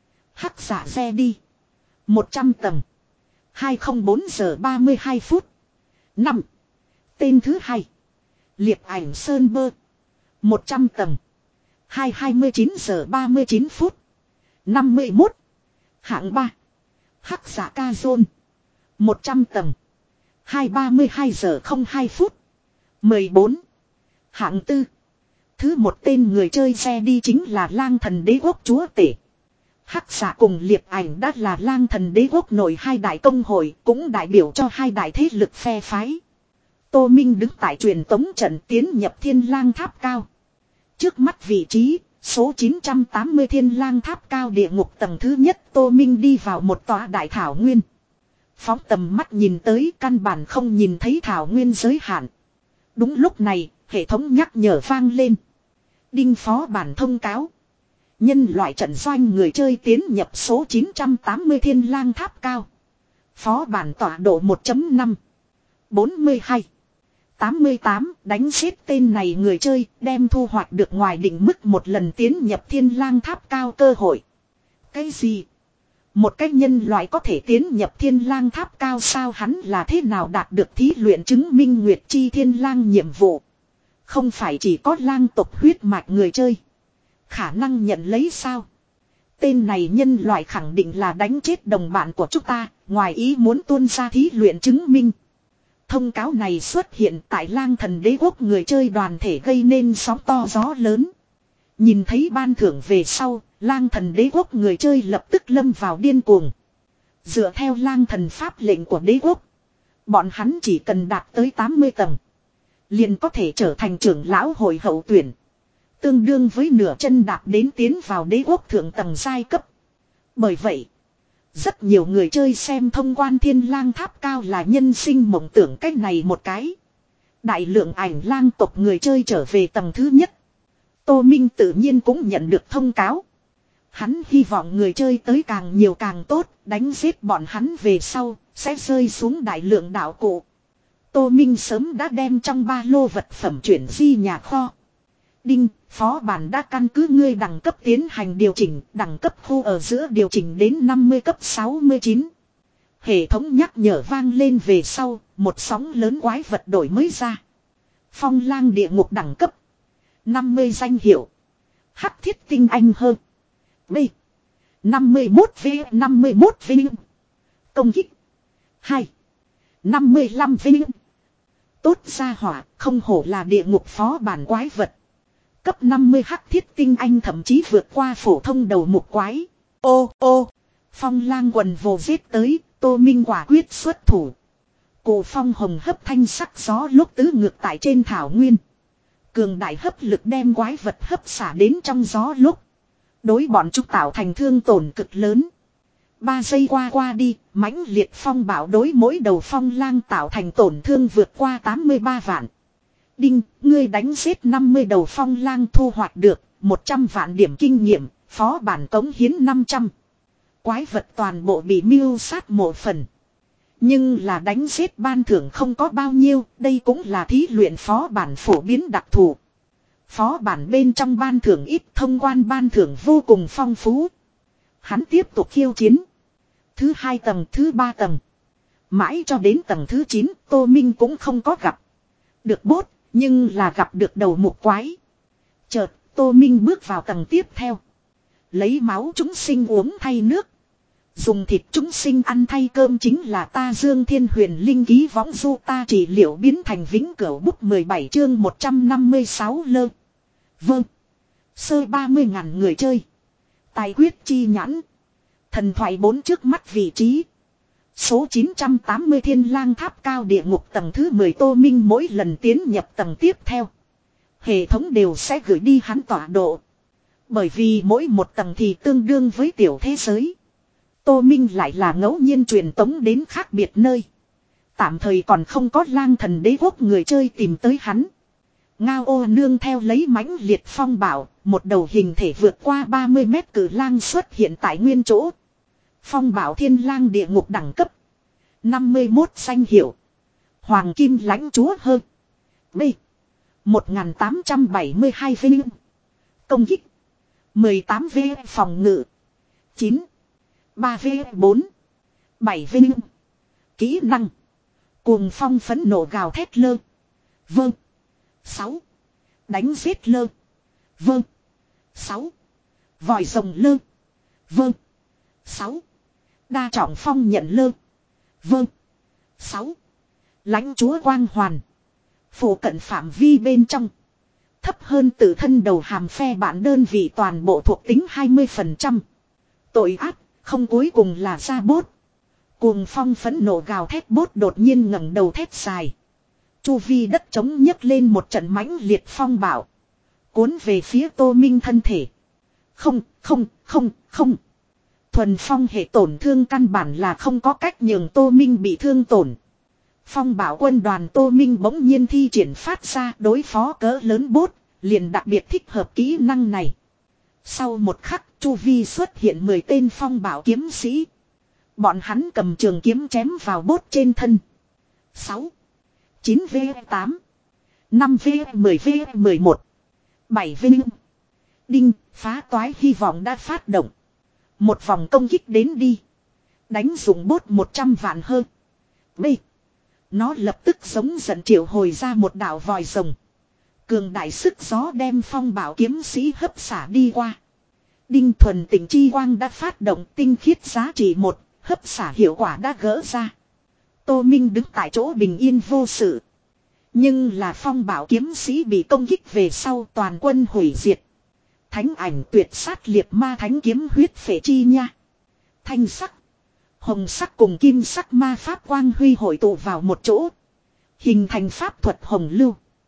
Speaker 1: Hắc giả xe đi. một trăm tầng. hai không bốn giờ ba mươi hai phút. năm. Tên thứ hai: Liệp ảnh Sơn Bơ. một trăm tầng. hai hai mươi chín giờ ba mươi chín phút. năm mươi mốt. Hạng ba: Hắc giả ca dôn. một trăm tầng. hai ba mươi hai giờ không hai phút. mười bốn. Hạng tư. Thứ một tên người chơi xe đi chính là Lang Thần Đế quốc chúa tể. Hắc giả cùng Liệp ảnh đã là Lang Thần Đế quốc nội hai đại công hội, cũng đại biểu cho hai đại thế lực phe phái. Tô Minh đứng tại truyền tống trận tiến nhập Thiên Lang tháp cao. Trước mắt vị trí, số chín trăm tám mươi Thiên Lang tháp cao địa ngục tầng thứ nhất. Tô Minh đi vào một tòa đại thảo nguyên. Phóng tầm mắt nhìn tới, căn bản không nhìn thấy thảo nguyên giới hạn. Đúng lúc này, hệ thống nhắc nhở vang lên. Đinh, phó bản thông cáo. Nhân loại trận doanh người chơi tiến nhập số chín trăm tám mươi Thiên Lang tháp cao. Phó bản tọa độ một chấm năm. bốn mươi hai. tám mươi tám, đánh giết tên này người chơi, đem thu hoạch được ngoài định mức một lần tiến nhập Thiên Lang tháp cao cơ hội. Cái gì? Một cái nhân loại có thể tiến nhập Thiên Lang tháp cao sao? Hắn là thế nào đạt được thí luyện chứng minh Nguyệt Chi Thiên Lang nhiệm vụ? Không phải chỉ có lang tộc huyết mạch người chơi khả năng nhận lấy sao? Tên này nhân loại khẳng định là đánh chết đồng bạn của chúng ta, ngoài ý muốn tuôn ra thí luyện chứng minh. Thông cáo này xuất hiện tại Lang Thần Đế quốc người chơi đoàn thể gây nên sóng to gió lớn. Nhìn thấy ban thưởng về sau, Lang Thần Đế quốc người chơi lập tức lâm vào điên cuồng. Dựa theo Lang Thần pháp lệnh của đế quốc, bọn hắn chỉ cần đạt tới tám mươi tầng, liền có thể trở thành trưởng lão hội hậu tuyển. Tương đương với nửa chân đạp đến tiến vào đế quốc thượng tầng giai cấp. Bởi vậy, rất nhiều người chơi xem thông quan thiên lang tháp cao là nhân sinh mộng tưởng cách này một cái. Đại lượng ảnh lang tộc người chơi trở về tầng thứ nhất. Tô Minh tự nhiên cũng nhận được thông cáo. Hắn hy vọng người chơi tới càng nhiều càng tốt, đánh giết bọn hắn về sau, sẽ rơi xuống đại lượng đạo cụ. Tô Minh sớm đã đem trong ba lô vật phẩm chuyển di nhà kho. Đinh, phó bản đã căn cứ ngươi đẳng cấp tiến hành điều chỉnh, đẳng cấp khu ở giữa điều chỉnh đến năm mươi cấp sáu mươi chín. Hệ thống nhắc nhở vang lên về sau, một sóng lớn quái vật đổi mới ra. Phong lang địa ngục đẳng cấp năm mươi danh hiệu. Hắc thiết tinh anh hơn. B. năm mươi mốt V năm mươi mốt V. Công kích hai. năm mươi lăm V. Tốt ra hỏa, không hổ là địa ngục phó bản quái vật. Cấp năm mươi hắc thiết tinh anh thậm chí vượt qua phổ thông đầu mục quái. Ô ô. Phong lang quần vồ giết tới, Tô Minh quả quyết xuất thủ. Cổ phong hồng hấp thanh sắc gió lúc tứ ngược tại trên thảo nguyên. Cường đại hấp lực đem quái vật hấp xả đến trong gió lúc. Đối bọn chúng tạo thành thương tổn cực lớn. Ba giây qua qua đi, mãnh liệt phong bạo đối mỗi đầu phong lang tạo thành tổn thương vượt qua tám mươi ba vạn. Đinh, ngươi đánh giết năm mươi đầu phong lang thu hoạch được một trăm vạn điểm kinh nghiệm, phó bản cống hiến năm trăm. Quái vật toàn bộ bị mưu sát một phần. Nhưng là đánh giết ban thưởng không có bao nhiêu, đây cũng là thí luyện phó bản phổ biến đặc thù. Phó bản bên trong ban thưởng ít, thông quan ban thưởng vô cùng phong phú. Hắn tiếp tục khiêu chiến. Thứ hai tầng, thứ ba tầng. Mãi cho đến tầng thứ chín, Tô Minh cũng không có gặp được bốt, nhưng là gặp được đầu mục quái. Chợt, Tô Minh bước vào tầng tiếp theo. Lấy máu chúng sinh uống thay nước. Dùng thịt chúng sinh ăn thay cơm chính là ta Dương Thiên Huyền Linh ký võng du ta trị liệu biến thành vĩnh cửu bút mười bảy chương một trăm năm mươi sáu lơ. Vâng. Sơ ba mươi ngàn người chơi. Tài quyết chi nhãn. Thần thoại bốn trước mắt vị trí. Số chín trăm tám mươi thiên lang tháp cao địa ngục tầng thứ mười Tô Minh mỗi lần tiến nhập tầng tiếp theo. Hệ thống đều sẽ gửi đi hắn tọa độ. Bởi vì mỗi một tầng thì tương đương với tiểu thế giới. Tô Minh lại là ngẫu nhiên truyền tống đến khác biệt nơi. Tạm thời còn không có lang thần đế quốc người chơi tìm tới hắn. Ngao ô nương theo lấy mãnh liệt phong bảo, một đầu hình thể vượt qua ba mươi mét cử lang xuất hiện tại nguyên chỗ. Phong bảo thiên lang địa ngục đẳng cấp năm mươi mốt danh hiệu. Hoàng kim lãnh chúa hơn. B. một nghìn tám trăm bảy mươi hai V. Công kích mười tám V. Phòng ngự chín. ba V bốn. bảy V. Kỹ năng cuồng phong phấn nộ gào thét lơ. Vâng. sáu. Đánh giết lơ. Vâng. sáu. Vòi rồng lơ. Vâng. sáu. Đa trọng phong nhận lơ. Vâng. sáu. Lãnh chúa quang hoàn. Phủ cận phạm vi bên trong. Thấp hơn tự thân đầu hàm phe bạn đơn vị toàn bộ thuộc tính hai mươi phần trăm. Tội ác, không cuối cùng là ra bốt. Cuồng phong phấn nộ gào thét bốt đột nhiên ngẩng đầu thét dài. Chu vi đất trống nhấc lên một trận mãnh liệt phong bạo. Cuốn về phía Tô Minh thân thể. Không, không, không, không. Thuần phong hệ tổn thương căn bản là không có cách nhường Tô Minh bị thương tổn. Phong bảo quân đoàn Tô Minh bỗng nhiên thi triển phát ra đối phó cỡ lớn bốt, liền đặc biệt thích hợp kỹ năng này. Sau một khắc, chu vi xuất hiện mười tên phong bảo kiếm sĩ. Bọn hắn cầm trường kiếm chém vào bốt trên thân. sáu. chín V tám. năm V mười V mười một. bảy V. Đinh, phá toái hy vọng đã phát động. Một vòng công kích đến đi. Đánh dụng bốt một trăm vạn hơn. B. Nó lập tức giống giận triệu hồi ra một đạo vòi rồng. Cường đại sức gió đem phong bảo kiếm sĩ hấp xả đi qua. Đinh thuần tỉnh chi quang đã phát động tinh khiết giá trị một, hấp xả hiệu quả đã gỡ ra. Tô Minh đứng tại chỗ bình yên vô sự. Nhưng là phong bảo kiếm sĩ bị công kích về sau toàn quân hủy diệt. Thánh ảnh tuyệt sát liệt ma thánh kiếm huyết phệ chi nha. Thanh sắc, hồng sắc cùng kim sắc ma pháp quang huy hội tụ vào một chỗ. Hình thành pháp thuật hồng lưu.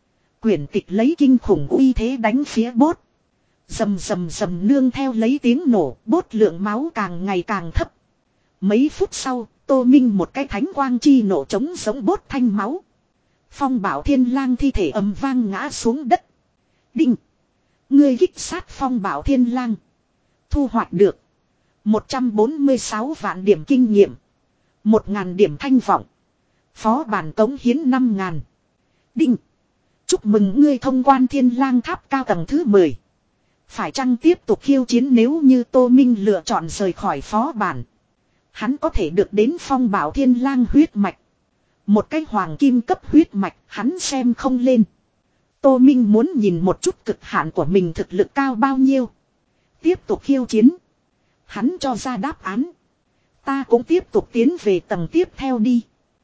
Speaker 1: Quyển tịch lấy kinh khủng uy thế đánh phía bốt. Rầm rầm rầm nương theo lấy tiếng nổ, bốt lượng máu càng ngày càng thấp. Mấy phút sau, Tô Minh một cái thánh quang chi nổ trống giống bốt thanh máu. Phong Bảo Thiên Lang thi thể ầm vang ngã xuống đất. Đinh! Ngươi kích sát Phong Bảo Thiên Lang. Thu hoạch được một trăm bốn mươi sáu vạn điểm kinh nghiệm. một nghìn điểm thanh vọng. Phó bản cống hiến năm nghìn. Đinh! Chúc mừng ngươi thông quan Thiên Lang tháp cao tầng thứ mười. Phải chăng tiếp tục khiêu chiến nếu như Tô Minh lựa chọn rời khỏi phó bản. Hắn có thể được đến Phong Bảo Thiên Lang huyết mạch. Một cái hoàng kim cấp huyết mạch hắn xem không lên. Tô Minh muốn nhìn một chút cực hạn của mình thực lực cao bao nhiêu. Tiếp tục khiêu chiến. Hắn cho ra đáp án. Ta cũng tiếp tục tiến về tầng tiếp theo đi.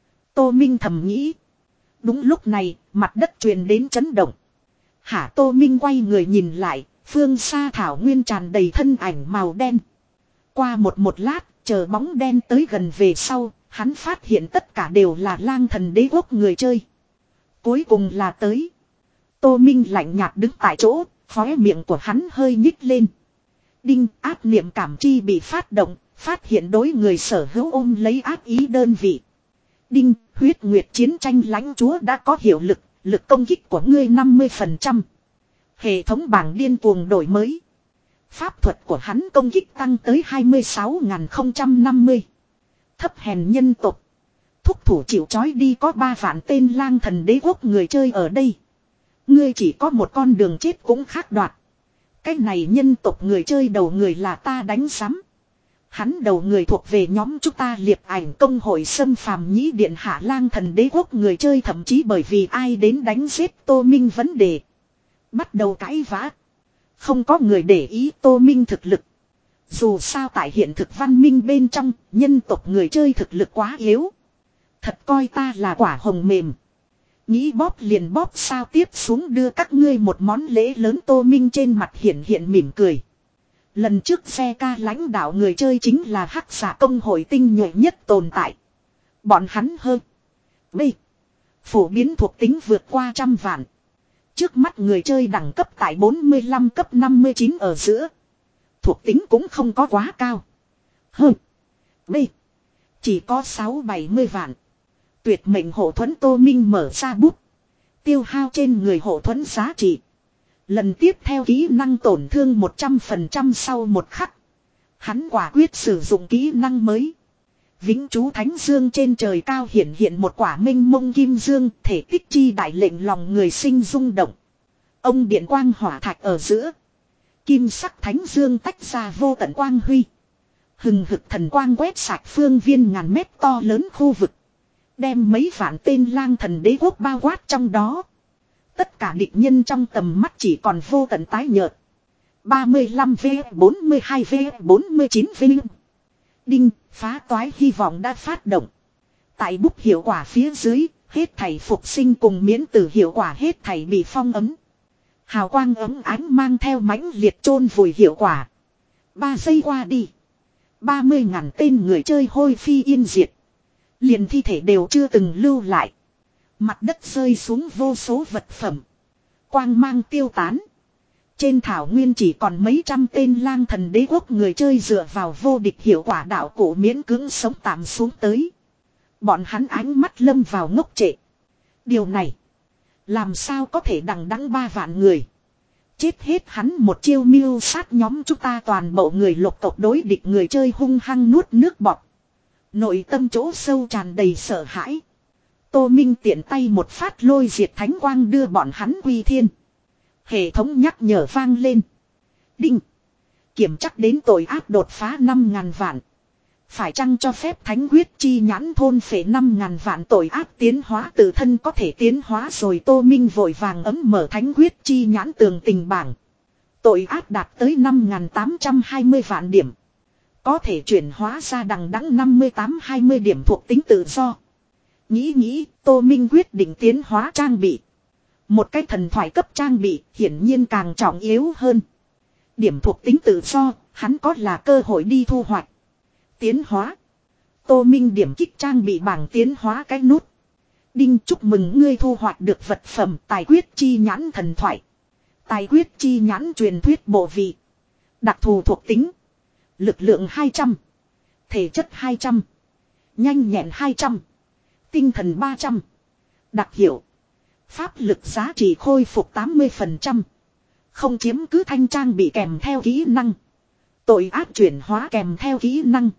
Speaker 1: Tô Minh thầm nghĩ. Đúng lúc này, mặt đất truyền đến chấn động. Hả Tô Minh quay người nhìn lại, phương xa thảo nguyên tràn đầy thân ảnh màu đen. Qua một một lát, chờ bóng đen tới gần về sau, hắn phát hiện tất cả đều là lang thần đế quốc người chơi. Cuối cùng là tới. Tô Minh lạnh nhạt đứng tại chỗ, khóe miệng của hắn hơi nhích lên. Đinh, áp niệm cảm chi bị phát động, phát hiện đối người sở hữu ôm lấy ác ý đơn vị. Đinh, huyết nguyệt chiến tranh lãnh chúa đã có hiệu lực, lực công kích của ngươi năm mươi phần trăm. Hệ thống bảng điên cuồng đổi mới. Pháp thuật của hắn công kích tăng tới hai mươi sáu nghìn không trăm năm mươi. Thấp hèn nhân tộc. Thúc thủ chịu trói đi có ba vạn tên lang thần đế quốc người chơi ở đây. Ngươi chỉ có một con đường chết cũng khác đoạt. Cái này nhân tộc người chơi đầu người là ta đánh sắm. Hắn đầu người thuộc về nhóm chúng ta liệp ảnh công hội xâm phàm nhĩ điện hạ lang thần đế quốc người chơi thậm chí bởi vì ai đến đánh giết Tô Minh vấn đề. Bắt đầu cãi vã. Không có người để ý Tô Minh thực lực. Dù sao tại hiện thực văn minh bên trong, nhân tộc người chơi thực lực quá yếu. Thật coi ta là quả hồng mềm. Nghĩ bóp liền bóp sao tiếp xuống đưa các ngươi một món lễ lớn. Tô Minh trên mặt hiện hiện mỉm cười. Lần trước xe ca lãnh đạo người chơi chính là hắc xà công hội tinh nhuệ nhất tồn tại. Bọn hắn hơn. B. Phổ biến thuộc tính vượt qua trăm vạn. Trước mắt người chơi đẳng cấp tại bốn mươi lăm cấp năm mươi chín ở giữa. Thuộc tính cũng không có quá cao. Hơn. B. Chỉ có sáu bảy mươi vạn. Tuyệt mệnh hộ thuẫn Tô Minh mở ra bút. Tiêu hao trên người hộ thuẫn giá trị. Lần tiếp theo kỹ năng tổn thương một trăm phần trăm sau một khắc. Hắn quả quyết sử dụng kỹ năng mới. Vĩnh chú Thánh Dương trên trời cao hiện hiện một quả minh mông kim dương, thể tích chi đại lệnh lòng người sinh rung động. Ông điện quang hỏa thạch ở giữa. Kim sắc Thánh Dương tách ra vô tận quang huy. Hừng hực thần quang quét sạch phương viên ngàn mét to lớn khu vực. Đem mấy vạn tên lang thần đế quốc bao quát trong đó. Tất cả địch nhân trong tầm mắt chỉ còn vô tận tái nhợt. ba mươi lăm V, bốn mươi hai V, bốn mươi chín V. Đinh, phá toái hy vọng đã phát động. Tại bút hiệu quả phía dưới, hết thảy phục sinh cùng miễn tử hiệu quả hết thảy bị phong ấm. Hào quang ấm ánh mang theo mãnh liệt chôn vùi hiệu quả. Ba giây qua đi. ba mươi ngàn tên người chơi hôi phi yên diệt. Liền thi thể đều chưa từng lưu lại. Mặt đất rơi xuống vô số vật phẩm. Quang mang tiêu tán. Trên thảo nguyên chỉ còn mấy trăm tên lang thần đế quốc người chơi dựa vào vô địch hiệu quả đạo cổ miễn cưỡng sống tạm xuống tới. Bọn hắn ánh mắt lâm vào ngốc trệ. Điều này. Làm sao có thể đằng đẵng ba vạn người. Chết hết hắn một chiêu mưu sát nhóm chúng ta toàn bộ người lục tộc đối địch người chơi hung hăng nuốt nước bọt. Nội tâm chỗ sâu tràn đầy sợ hãi. Tô Minh tiện tay một phát lôi diệt thánh quang đưa bọn hắn quy thiên. Hệ thống nhắc nhở vang lên. Đinh. Kiểm chắc đến tội ác đột phá năm ngàn vạn. Phải chăng cho phép thánh huyết chi nhãn thôn phệ năm ngàn vạn tội ác tiến hóa tự thân có thể tiến hóa rồi. Tô Minh vội vàng ấm mở thánh huyết chi nhãn tường tình bảng. Tội ác đạt tới năm ngàn tám trăm hai mươi vạn điểm. Có thể chuyển hóa ra đằng đẵng năm mươi tám hai mươi điểm thuộc tính tự do. Nghĩ nghĩ, Tô Minh quyết định tiến hóa trang bị. Một cái thần thoại cấp trang bị hiển nhiên càng trọng yếu hơn. Điểm thuộc tính tự do, hắn có là cơ hội đi thu hoạch. Tiến hóa. Tô Minh điểm kích trang bị bảng tiến hóa cái nút. Đinh, chúc mừng ngươi thu hoạch được vật phẩm tài quyết chi nhãn thần thoại. Tài quyết chi nhãn truyền thuyết bộ vị. Đặc thù thuộc tính. Lực lượng hai trăm. Thể chất hai trăm. Nhanh nhẹn hai trăm. Tinh thần ba trăm. Đặc hiệu. Pháp lực giá trị khôi phục tám mươi phần trăm. Không chiếm cứ thanh trang bị kèm theo kỹ năng. Tội ác chuyển hóa kèm theo kỹ năng.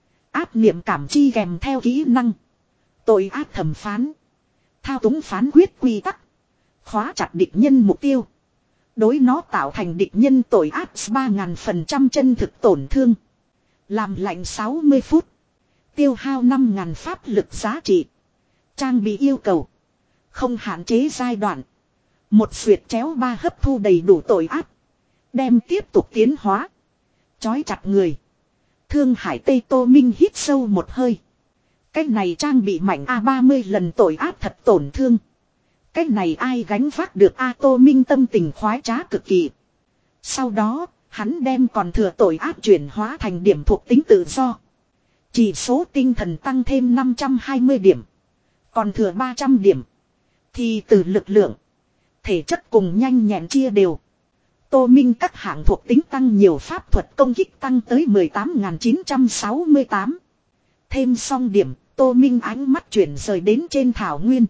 Speaker 1: Áp niệm cảm chi kèm theo kỹ năng. Tội ác thẩm phán. Thao túng phán quyết quy tắc. Khóa chặt địch nhân mục tiêu. Đối nó tạo thành địch nhân tội ác ba nghìn phần trăm chân thực tổn thương. Làm lạnh sáu mươi phút. Tiêu hao năm nghìn pháp lực giá trị. Trang bị yêu cầu. Không hạn chế giai đoạn. Một xuyệt chéo ba hấp thu đầy đủ tội ác. Đem tiếp tục tiến hóa. Chói chặt người. Thương Hải Tây Tô Minh hít sâu một hơi. Cách này trang bị mạnh A ba mươi lần tội ác thật tổn thương. Cách này ai gánh vác được A Tô Minh tâm tình khoái trá cực kỳ. Sau đó, hắn đem còn thừa tội ác chuyển hóa thành điểm thuộc tính tự do. Chỉ số tinh thần tăng thêm năm trăm hai mươi điểm. Còn thừa ba trăm điểm. Thì từ lực lượng. Thể chất cùng nhanh nhẹn chia đều. Tô Minh các hạng thuộc tính tăng nhiều, pháp thuật công kích tăng tới mười tám nghìn chín trăm sáu mươi tám. Thêm xong điểm, Tô Minh ánh mắt chuyển rời đến trên thảo nguyên.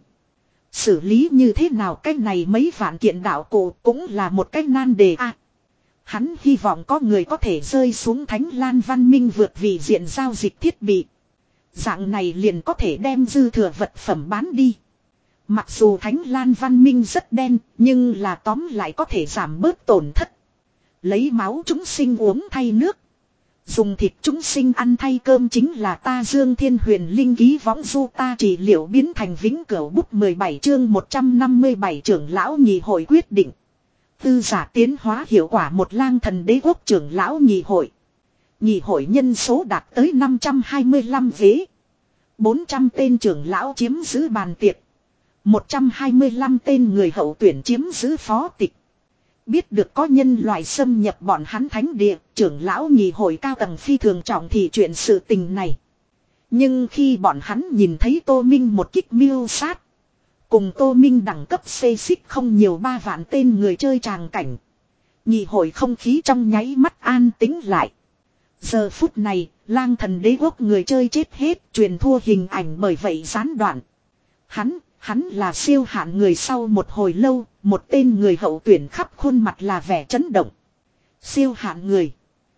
Speaker 1: Xử lý như thế nào cái này mấy vạn kiện đạo cụ cũng là một cái nan đề a. À, hắn hy vọng có người có thể rơi xuống Thánh Lan Văn Minh vượt vị diện giao dịch thiết bị. Dạng này liền có thể đem dư thừa vật phẩm bán đi. Mặc dù Thánh Lan Văn Minh rất đen, nhưng là tóm lại có thể giảm bớt tổn thất. Lấy máu chúng sinh uống thay nước. Dùng thịt chúng sinh ăn thay cơm chính là ta Dương Thiên Huyền Linh ký võng du ta trị liệu biến thành vĩnh cửu bút mười bảy chương một trăm năm mươi bảy trưởng lão nhị hội quyết định. Tư giả tiến hóa hiệu quả một lang thần đế quốc trưởng lão nhị hội. Nhị hội nhân số đạt tới năm trăm hai mươi lăm ghế. bốn trăm tên trưởng lão chiếm giữ bàn tiệc. một trăm hai mươi lăm tên người hậu tuyển chiếm giữ phó tịch. Biết được có nhân loại xâm nhập bọn hắn thánh địa, trưởng lão nhị hội cao tầng phi thường trọng thị chuyện sự tình này. Nhưng khi bọn hắn nhìn thấy Tô Minh một kích miêu sát. Cùng Tô Minh đẳng cấp xê xích không nhiều ba vạn tên người chơi tràng cảnh. Nhị hội không khí trong nháy mắt an tĩnh lại. Giờ phút này, lang thần đế quốc người chơi chết hết, truyền thua hình ảnh bởi vậy gián đoạn. Hắn, hắn là siêu hạn người sau một hồi lâu, một tên người hậu tuyển khắp khuôn mặt là vẻ chấn động. Siêu hạn người.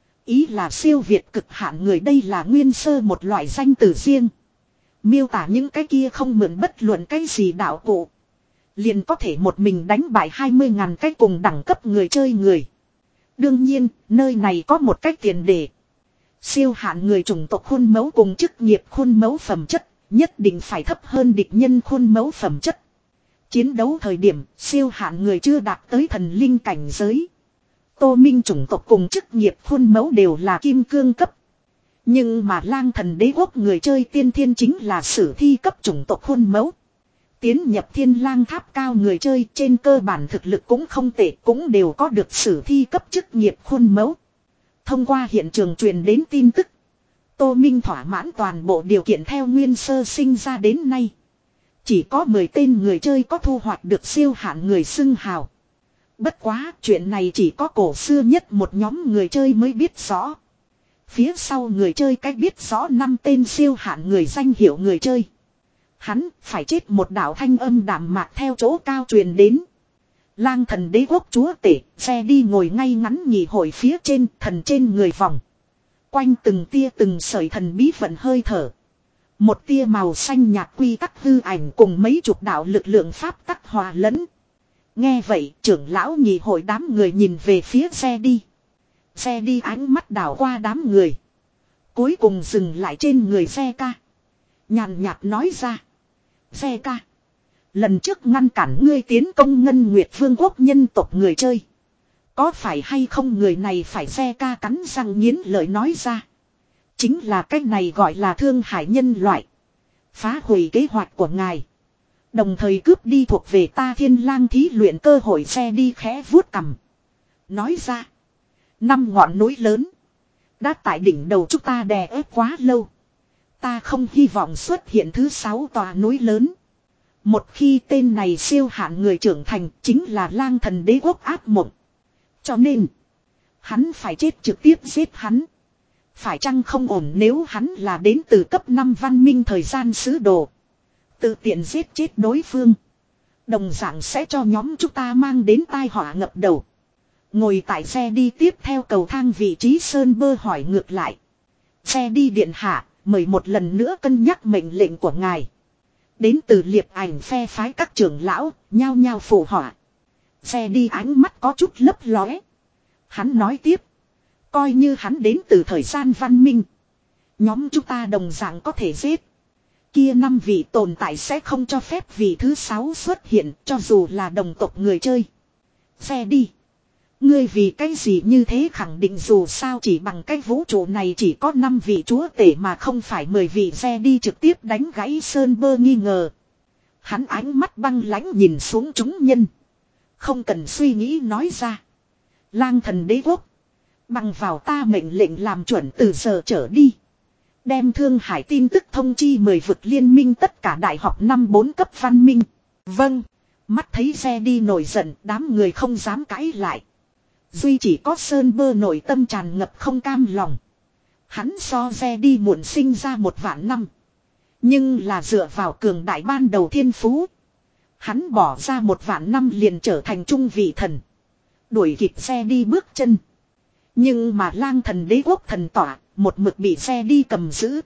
Speaker 1: Ý là siêu việt cực hạn người, đây là nguyên sơ một loại danh từ riêng. Miêu tả những cái kia không mượn bất luận cái gì đạo cụ. Liền có thể một mình đánh bại hai mươi ngàn cái cùng đẳng cấp người chơi người. Đương nhiên, nơi này có một cách tiền đề. Siêu hạn người chủng tộc khuôn mẫu cùng chức nghiệp khuôn mẫu phẩm chất. Nhất định phải thấp hơn địch nhân khuôn mẫu phẩm chất. Chiến đấu thời điểm siêu hạn người chưa đạt tới thần linh cảnh giới. Tô Minh chủng tộc cùng chức nghiệp khuôn mẫu đều là kim cương cấp. Nhưng mà lang thần đế quốc người chơi tiên thiên chính là sử thi cấp chủng tộc khuôn mẫu. Tiến nhập thiên lang tháp cao người chơi trên cơ bản thực lực cũng không tệ, cũng đều có được sử thi cấp chức nghiệp khuôn mẫu. Thông qua hiện trường truyền đến tin tức. Tô Minh thỏa mãn toàn bộ điều kiện theo nguyên sơ sinh ra đến nay. Chỉ có mười tên người chơi có thu hoạch được siêu hạn người xưng hào. Bất quá chuyện này chỉ có cổ xưa nhất một nhóm người chơi mới biết rõ. Phía sau người chơi cách biết rõ năm tên siêu hạn người danh hiệu người chơi. Hắn phải chết một đạo thanh âm đạm mạc theo chỗ cao truyền đến. Lang thần đế quốc chúa tể, xe đi ngồi ngay ngắn nhị hội phía trên, thần trên người vòng. Quanh từng tia từng sợi thần bí vận hơi thở. Một tia màu xanh nhạt quy tắc hư ảnh cùng mấy chục đạo lực lượng pháp tắc hòa lẫn. Nghe vậy trưởng lão nhị hội đám người nhìn về phía xe đi. Xe đi ánh mắt đảo qua đám người. Cuối cùng dừng lại trên người xe ca. Nhàn nhạt nói ra. Xe ca. Lần trước ngăn cản ngươi tiến công Ngân Nguyệt Vương quốc nhân tộc người chơi. Có phải hay không người này phải xe ca cắn răng nghiến lợi nói ra. Chính là cách này gọi là thương hải nhân loại. Phá hủy kế hoạch của ngài. Đồng thời cướp đi thuộc về ta thiên lang thí luyện cơ hội xe đi khẽ vuốt cằm. Nói ra. Năm ngọn núi lớn. Đã tại đỉnh đầu chúng ta đè ép quá lâu. Ta không hy vọng xuất hiện thứ sáu tòa núi lớn. Một khi tên này siêu hạn người trưởng thành chính là lang thần đế quốc ác mộng. Cho nên, hắn phải chết trực tiếp giết hắn. Phải chăng không ổn nếu hắn là đến từ cấp năm văn minh thời gian sứ đồ. Tự tiện giết chết đối phương. Đồng dạng sẽ cho nhóm chúng ta mang đến tai họa ngập đầu. Ngồi tại xe đi tiếp theo cầu thang vị trí Sơn Bơ hỏi ngược lại. Xe đi điện hạ, mời một lần nữa cân nhắc mệnh lệnh của ngài. Đến từ liệp ảnh phe phái các trưởng lão, nhao nhao phụ họa. Xe đi ánh mắt có chút lấp lóe. Hắn nói tiếp. Coi như hắn đến từ thời gian văn minh. Nhóm chúng ta đồng dạng có thể giết. Kia năm vị tồn tại sẽ không cho phép vị thứ sáu xuất hiện cho dù là đồng tộc người chơi. Xe đi. Ngươi vì cái gì như thế khẳng định dù sao chỉ bằng cái vũ trụ này chỉ có năm vị chúa tể mà không phải mười vị. Xe đi trực tiếp đánh gãy Sơn Bơ nghi ngờ. Hắn ánh mắt băng lãnh nhìn xuống chúng nhân. Không cần suy nghĩ nói ra. Lang thần đế quốc. Bằng vào ta mệnh lệnh làm chuẩn từ giờ trở đi. Đem Thương Hải tin tức thông chi mười vực liên minh tất cả đại học năm bốn cấp văn minh. Vâng. Mắt thấy xe đi nổi giận đám người không dám cãi lại. Duy chỉ có Sơn Bơ nội tâm tràn ngập không cam lòng. Hắn so xe đi muộn sinh ra một vạn năm. Nhưng là dựa vào cường đại ban đầu thiên phú. Hắn bỏ ra một vạn năm liền trở thành trung vị thần. Đuổi kịp xe đi bước chân. Nhưng mà lang thần đế quốc thần tỏa, một mực bị xe đi cầm giữ.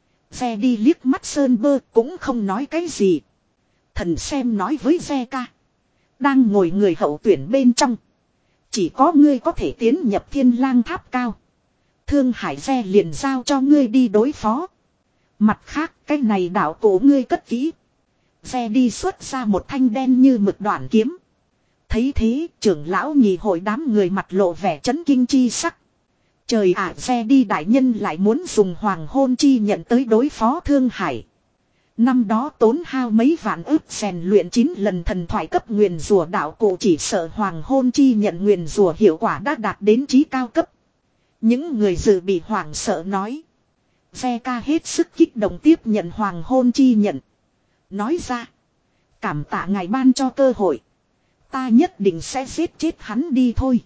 Speaker 1: Xe đi liếc mắt Sơn Bơ cũng không nói cái gì. Thần xem nói với xe ca. Đang ngồi người hậu tuyển bên trong. Chỉ có ngươi có thể tiến nhập thiên lang tháp cao. Thương Hải xe liền giao cho ngươi đi đối phó. Mặt khác cái này đảo cổ ngươi cất kỹ. Xe đi xuất ra một thanh đen như mực đoạn kiếm. Thấy thế trưởng lão nhị hội đám người mặt lộ vẻ chấn kinh chi sắc. Trời ạ, xe đi đại nhân lại muốn dùng hoàng hôn chi nhận tới đối phó Thương Hải. Năm đó tốn hao mấy vạn ức rèn luyện chín lần thần thoại cấp nguyền rùa đạo cổ chỉ sợ hoàng hôn chi nhận nguyền rùa hiệu quả đã đạt đến trí cao cấp. Những người dự bị hoảng sợ nói. Xe ca hết sức kích động tiếp nhận hoàng hôn chi nhận. Nói ra. Cảm tạ ngài ban cho cơ hội. Ta nhất định sẽ giết chết hắn đi thôi.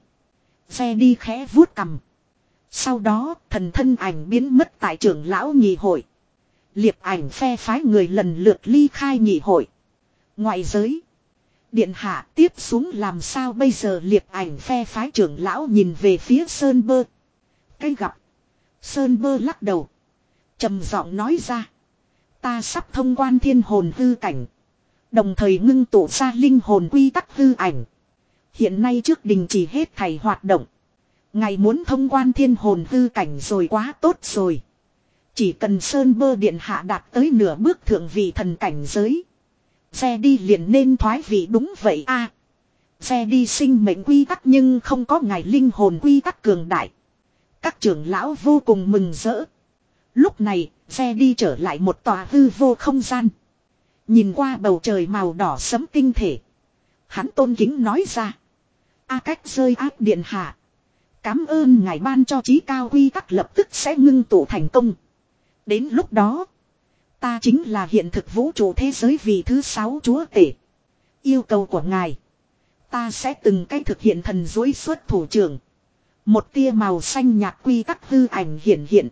Speaker 1: Xe đi khẽ vuốt cằm. Sau đó thần thân ảnh biến mất tại trưởng lão nhị hội. Liệp ảnh phe phái người lần lượt ly khai nhị hội. Ngoại giới. Điện hạ tiếp xuống làm sao bây giờ liệp ảnh phe phái trưởng lão nhìn về phía Sơn Bơ. Cái gặp. Sơn Bơ lắc đầu. Trầm giọng nói ra. Ta sắp thông quan thiên hồn hư cảnh. Đồng thời ngưng tụ ra linh hồn quy tắc hư ảnh. Hiện nay trước đình chỉ hết thảy hoạt động. Ngài muốn thông quan thiên hồn hư cảnh rồi quá tốt rồi. Chỉ cần Sơn Bơ điện hạ đạt tới nửa bước thượng vị thần cảnh giới. Xe đi liền nên thoái vị đúng vậy a. À, xe đi sinh mệnh quy tắc nhưng không có ngài linh hồn quy tắc cường đại. Các trưởng lão vô cùng mừng rỡ. Lúc này, xe đi trở lại một tòa hư vô không gian. Nhìn qua bầu trời màu đỏ sẫm tinh thể. Hắn tôn kính nói ra. A cách rơi áp điện hạ. Cám ơn ngài ban cho trí cao quy tắc lập tức sẽ ngưng tụ thành công. Đến lúc đó. Ta chính là hiện thực vũ trụ thế giới vị thứ sáu chúa tể. Yêu cầu của ngài. Ta sẽ từng cách thực hiện thần dối xuất thủ trưởng. Một tia màu xanh nhạt quy tắc hư ảnh hiện hiện.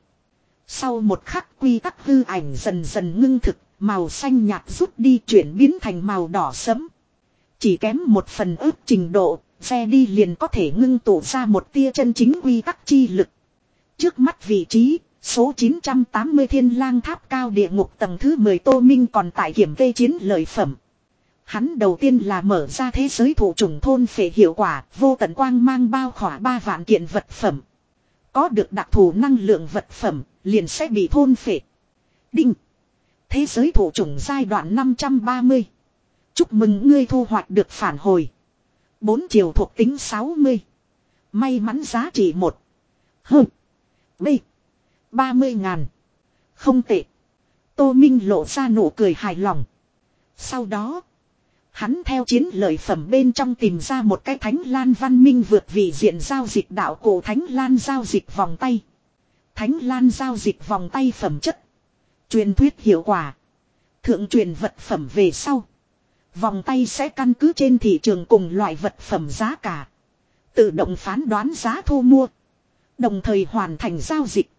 Speaker 1: Sau một khắc quy tắc hư ảnh dần dần ngưng thực. Màu xanh nhạt rút đi chuyển biến thành màu đỏ sẫm. Chỉ kém một phần ước trình độ. Xe đi liền có thể ngưng tụ ra một tia chân chính quy tắc chi lực. Trước mắt vị trí. Số chín trăm tám mươi thiên lang tháp cao địa ngục tầng thứ mười Tô Minh còn tại kiểm kê chiến lợi phẩm. Hắn đầu tiên là mở ra thế giới thụ trùng thôn phệ hiệu quả, vô tận quang mang bao khỏa ba vạn kiện vật phẩm. Có được đặc thù năng lượng vật phẩm, liền sẽ bị thôn phệ. Đinh. Thế giới thụ trùng giai đoạn năm trăm ba mươi. Chúc mừng ngươi thu hoạch được phản hồi. Bốn chiều thuộc tính sáu mươi. May mắn giá trị một. Hơ. B. ba mươi ngàn. Không tệ. Tô Minh lộ ra nụ cười hài lòng. Sau đó. Hắn theo chiến lợi phẩm bên trong tìm ra một cái thánh lan văn minh vượt vị diện giao dịch đạo cổ thánh lan giao dịch vòng tay. Thánh lan giao dịch vòng tay phẩm chất. Truyền thuyết hiệu quả. Thượng truyền vật phẩm về sau. Vòng tay sẽ căn cứ trên thị trường cùng loại vật phẩm giá cả. Tự động phán đoán giá thu mua. Đồng thời hoàn thành giao dịch.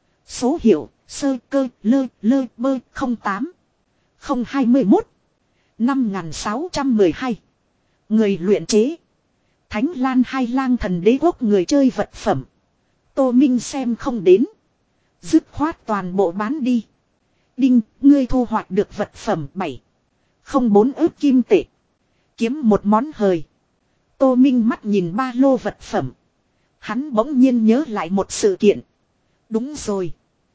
Speaker 1: Số hiệu sơ cơ lơ lơ bơ không tám không hai mốt năm sáu một hai. Người luyện chế. Thánh Lan Hai Lang Thần Đế Quốc người chơi vật phẩm. Tô Minh xem không đến. Dứt khoát toàn bộ bán đi. Đinh, ngươi thu hoạch được vật phẩm bảy không bốn ức kim tệ. Kiếm một món hời. Tô Minh mắt nhìn ba lô vật phẩm. Hắn bỗng nhiên nhớ lại một sự kiện. Đúng rồi.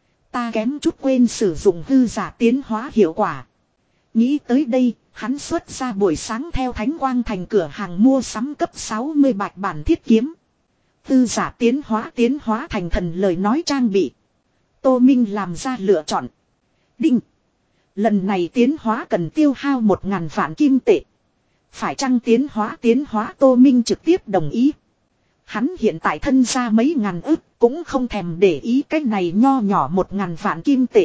Speaker 1: Ta kém chút quên sử dụng hư giả tiến hóa hiệu quả. Nghĩ tới đây, hắn xuất ra buổi sáng theo Thánh Quang Thành cửa hàng mua sắm cấp sáu mươi bạch bản thiết kiếm. Hư giả tiến hóa tiến hóa thành thần lời nói trang bị. Tô Minh làm ra lựa chọn. Đinh. Lần này tiến hóa cần tiêu hao một ngàn vạn kim tệ. Phải chăng tiến hóa tiến hóa Tô Minh trực tiếp đồng ý. Hắn hiện tại thân ra mấy ngàn ức cũng không thèm để ý cái này nho nhỏ một ngàn vạn kim tệ.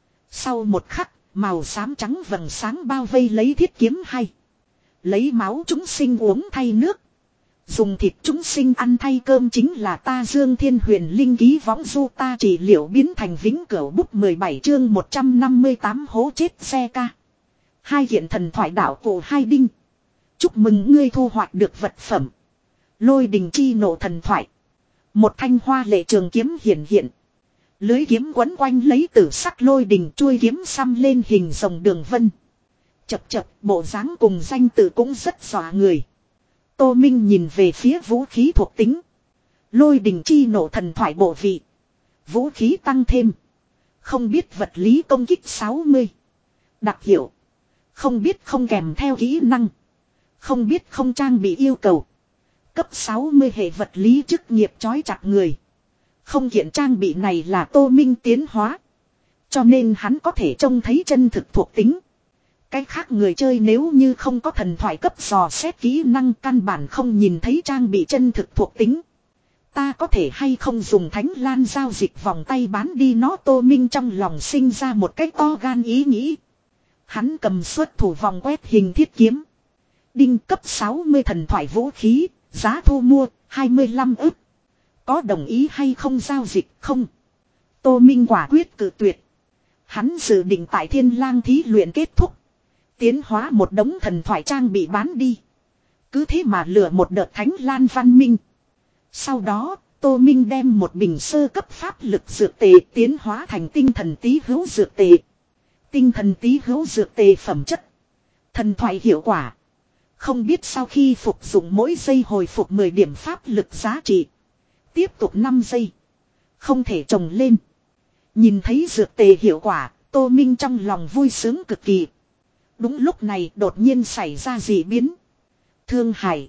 Speaker 1: Sau một khắc, màu xám trắng vầng sáng bao vây lấy thiết kiếm hay. Lấy máu chúng sinh uống thay nước. Dùng thịt chúng sinh ăn thay cơm chính là ta Dương Thiên Huyền Linh ký võng du ta trị liệu biến thành vĩnh cửu bút mười bảy chương một trăm năm mươi tám hố chết xe ca. Hai hiện thần thoại đạo cổ hai đinh. Chúc mừng ngươi thu hoạch được vật phẩm. Lôi đình chi nộ thần thoại. Một thanh hoa lệ trường kiếm hiển hiện. Lưới kiếm quấn quanh lấy tử sắc lôi đình chuôi kiếm xăm lên hình rồng đường vân. Chập chập bộ dáng cùng danh tự cũng rất dọa người. Tô Minh nhìn về phía vũ khí thuộc tính. Lôi đình chi nộ thần thoại bộ vị. Vũ khí tăng thêm. Không biết vật lý công kích sáu mươi. Đặc hiệu. Không biết không kèm theo kỹ năng. Không biết không trang bị yêu cầu. Cấp sáu mươi hệ vật lý chức nghiệp trói chặt người. Không kiện trang bị này là Tô Minh tiến hóa. Cho nên hắn có thể trông thấy chân thực thuộc tính. Cái khác người chơi nếu như không có thần thoại cấp dò xét kỹ năng căn bản không nhìn thấy trang bị chân thực thuộc tính. Ta có thể hay không dùng Thánh Lan giao dịch vòng tay bán đi nó Tô Minh trong lòng sinh ra một cái to gan ý nghĩ. Hắn cầm xuất thủ vòng quét hình thiết kiếm. Đinh cấp sáu mươi thần thoại vũ khí, giá thu mua hai mươi lăm ức. Có đồng ý hay không giao dịch không? Tô Minh quả quyết cự tuyệt. Hắn dự định tại Thiên Lang thí luyện kết thúc. Tiến hóa một đống thần thoại trang bị bán đi. Cứ thế mà lừa một đợt Thánh Lan văn minh. Sau đó, Tô Minh đem một bình sơ cấp pháp lực dược tề tiến hóa thành tinh thần tí hữu dược tề. Tinh thần tí hữu dược tề phẩm chất. Thần thoại hiệu quả. Không biết sau khi phục dụng mỗi giây hồi phục mười điểm pháp lực giá trị. Tiếp tục năm giây. Không thể trồng lên. Nhìn thấy dược tề hiệu quả, Tô Minh trong lòng vui sướng cực kỳ. Đúng lúc này đột nhiên xảy ra dị biến. Thương Hải.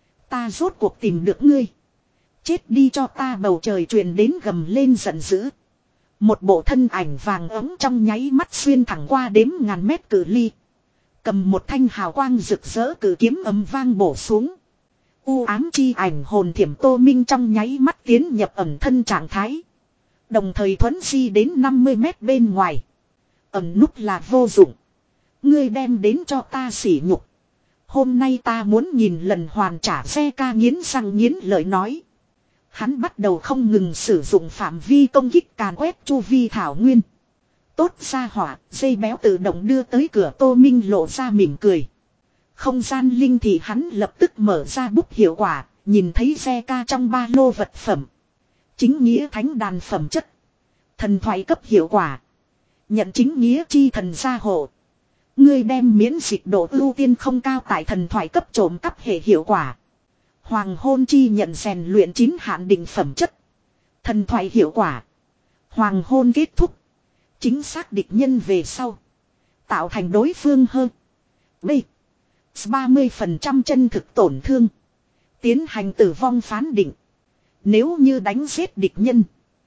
Speaker 1: Ta rốt cuộc tìm được ngươi. Chết đi cho ta bầu trời truyền đến gầm lên giận dữ. Một bộ thân ảnh vàng ấm trong nháy mắt xuyên thẳng qua đếm ngàn mét cự ly. Cầm một thanh hào quang rực rỡ cử kiếm ầm vang bổ xuống. U ám chi ảnh hồn thiểm Tô Minh trong nháy mắt tiến nhập ẩn thân trạng thái. Đồng thời thuấn di đến năm mươi mét bên ngoài. Ẩn núp là vô dụng. Ngươi đem đến cho ta sỉ nhục. Hôm nay ta muốn nhìn lần hoàn trả xe ca nghiến răng nghiến lợi nói. Hắn bắt đầu không ngừng sử dụng phạm vi công kích càn quét chu vi thảo nguyên. Tốt ra hỏa, dây béo tự động đưa tới cửa Tô Minh lộ ra mỉm cười. Không gian linh thì hắn lập tức mở ra bút hiệu quả, nhìn thấy xe ca trong ba lô vật phẩm. Chính nghĩa thánh đàn phẩm chất. Thần thoại cấp hiệu quả. Nhận chính nghĩa chi thần gia hộ. Ngươi đem miễn dịch độ ưu tiên không cao tại thần thoại cấp trộm cắp hệ hiệu quả. Hoàng hôn chi nhận rèn luyện chín hạn định phẩm chất. Thần thoại hiệu quả. Hoàng hôn kết thúc. Chính xác địch nhân về sau. Tạo thành đối phương hơn. B. ba mươi phần trăm chân thực tổn thương. Tiến hành tử vong phán định. Nếu như đánh giết địch nhân.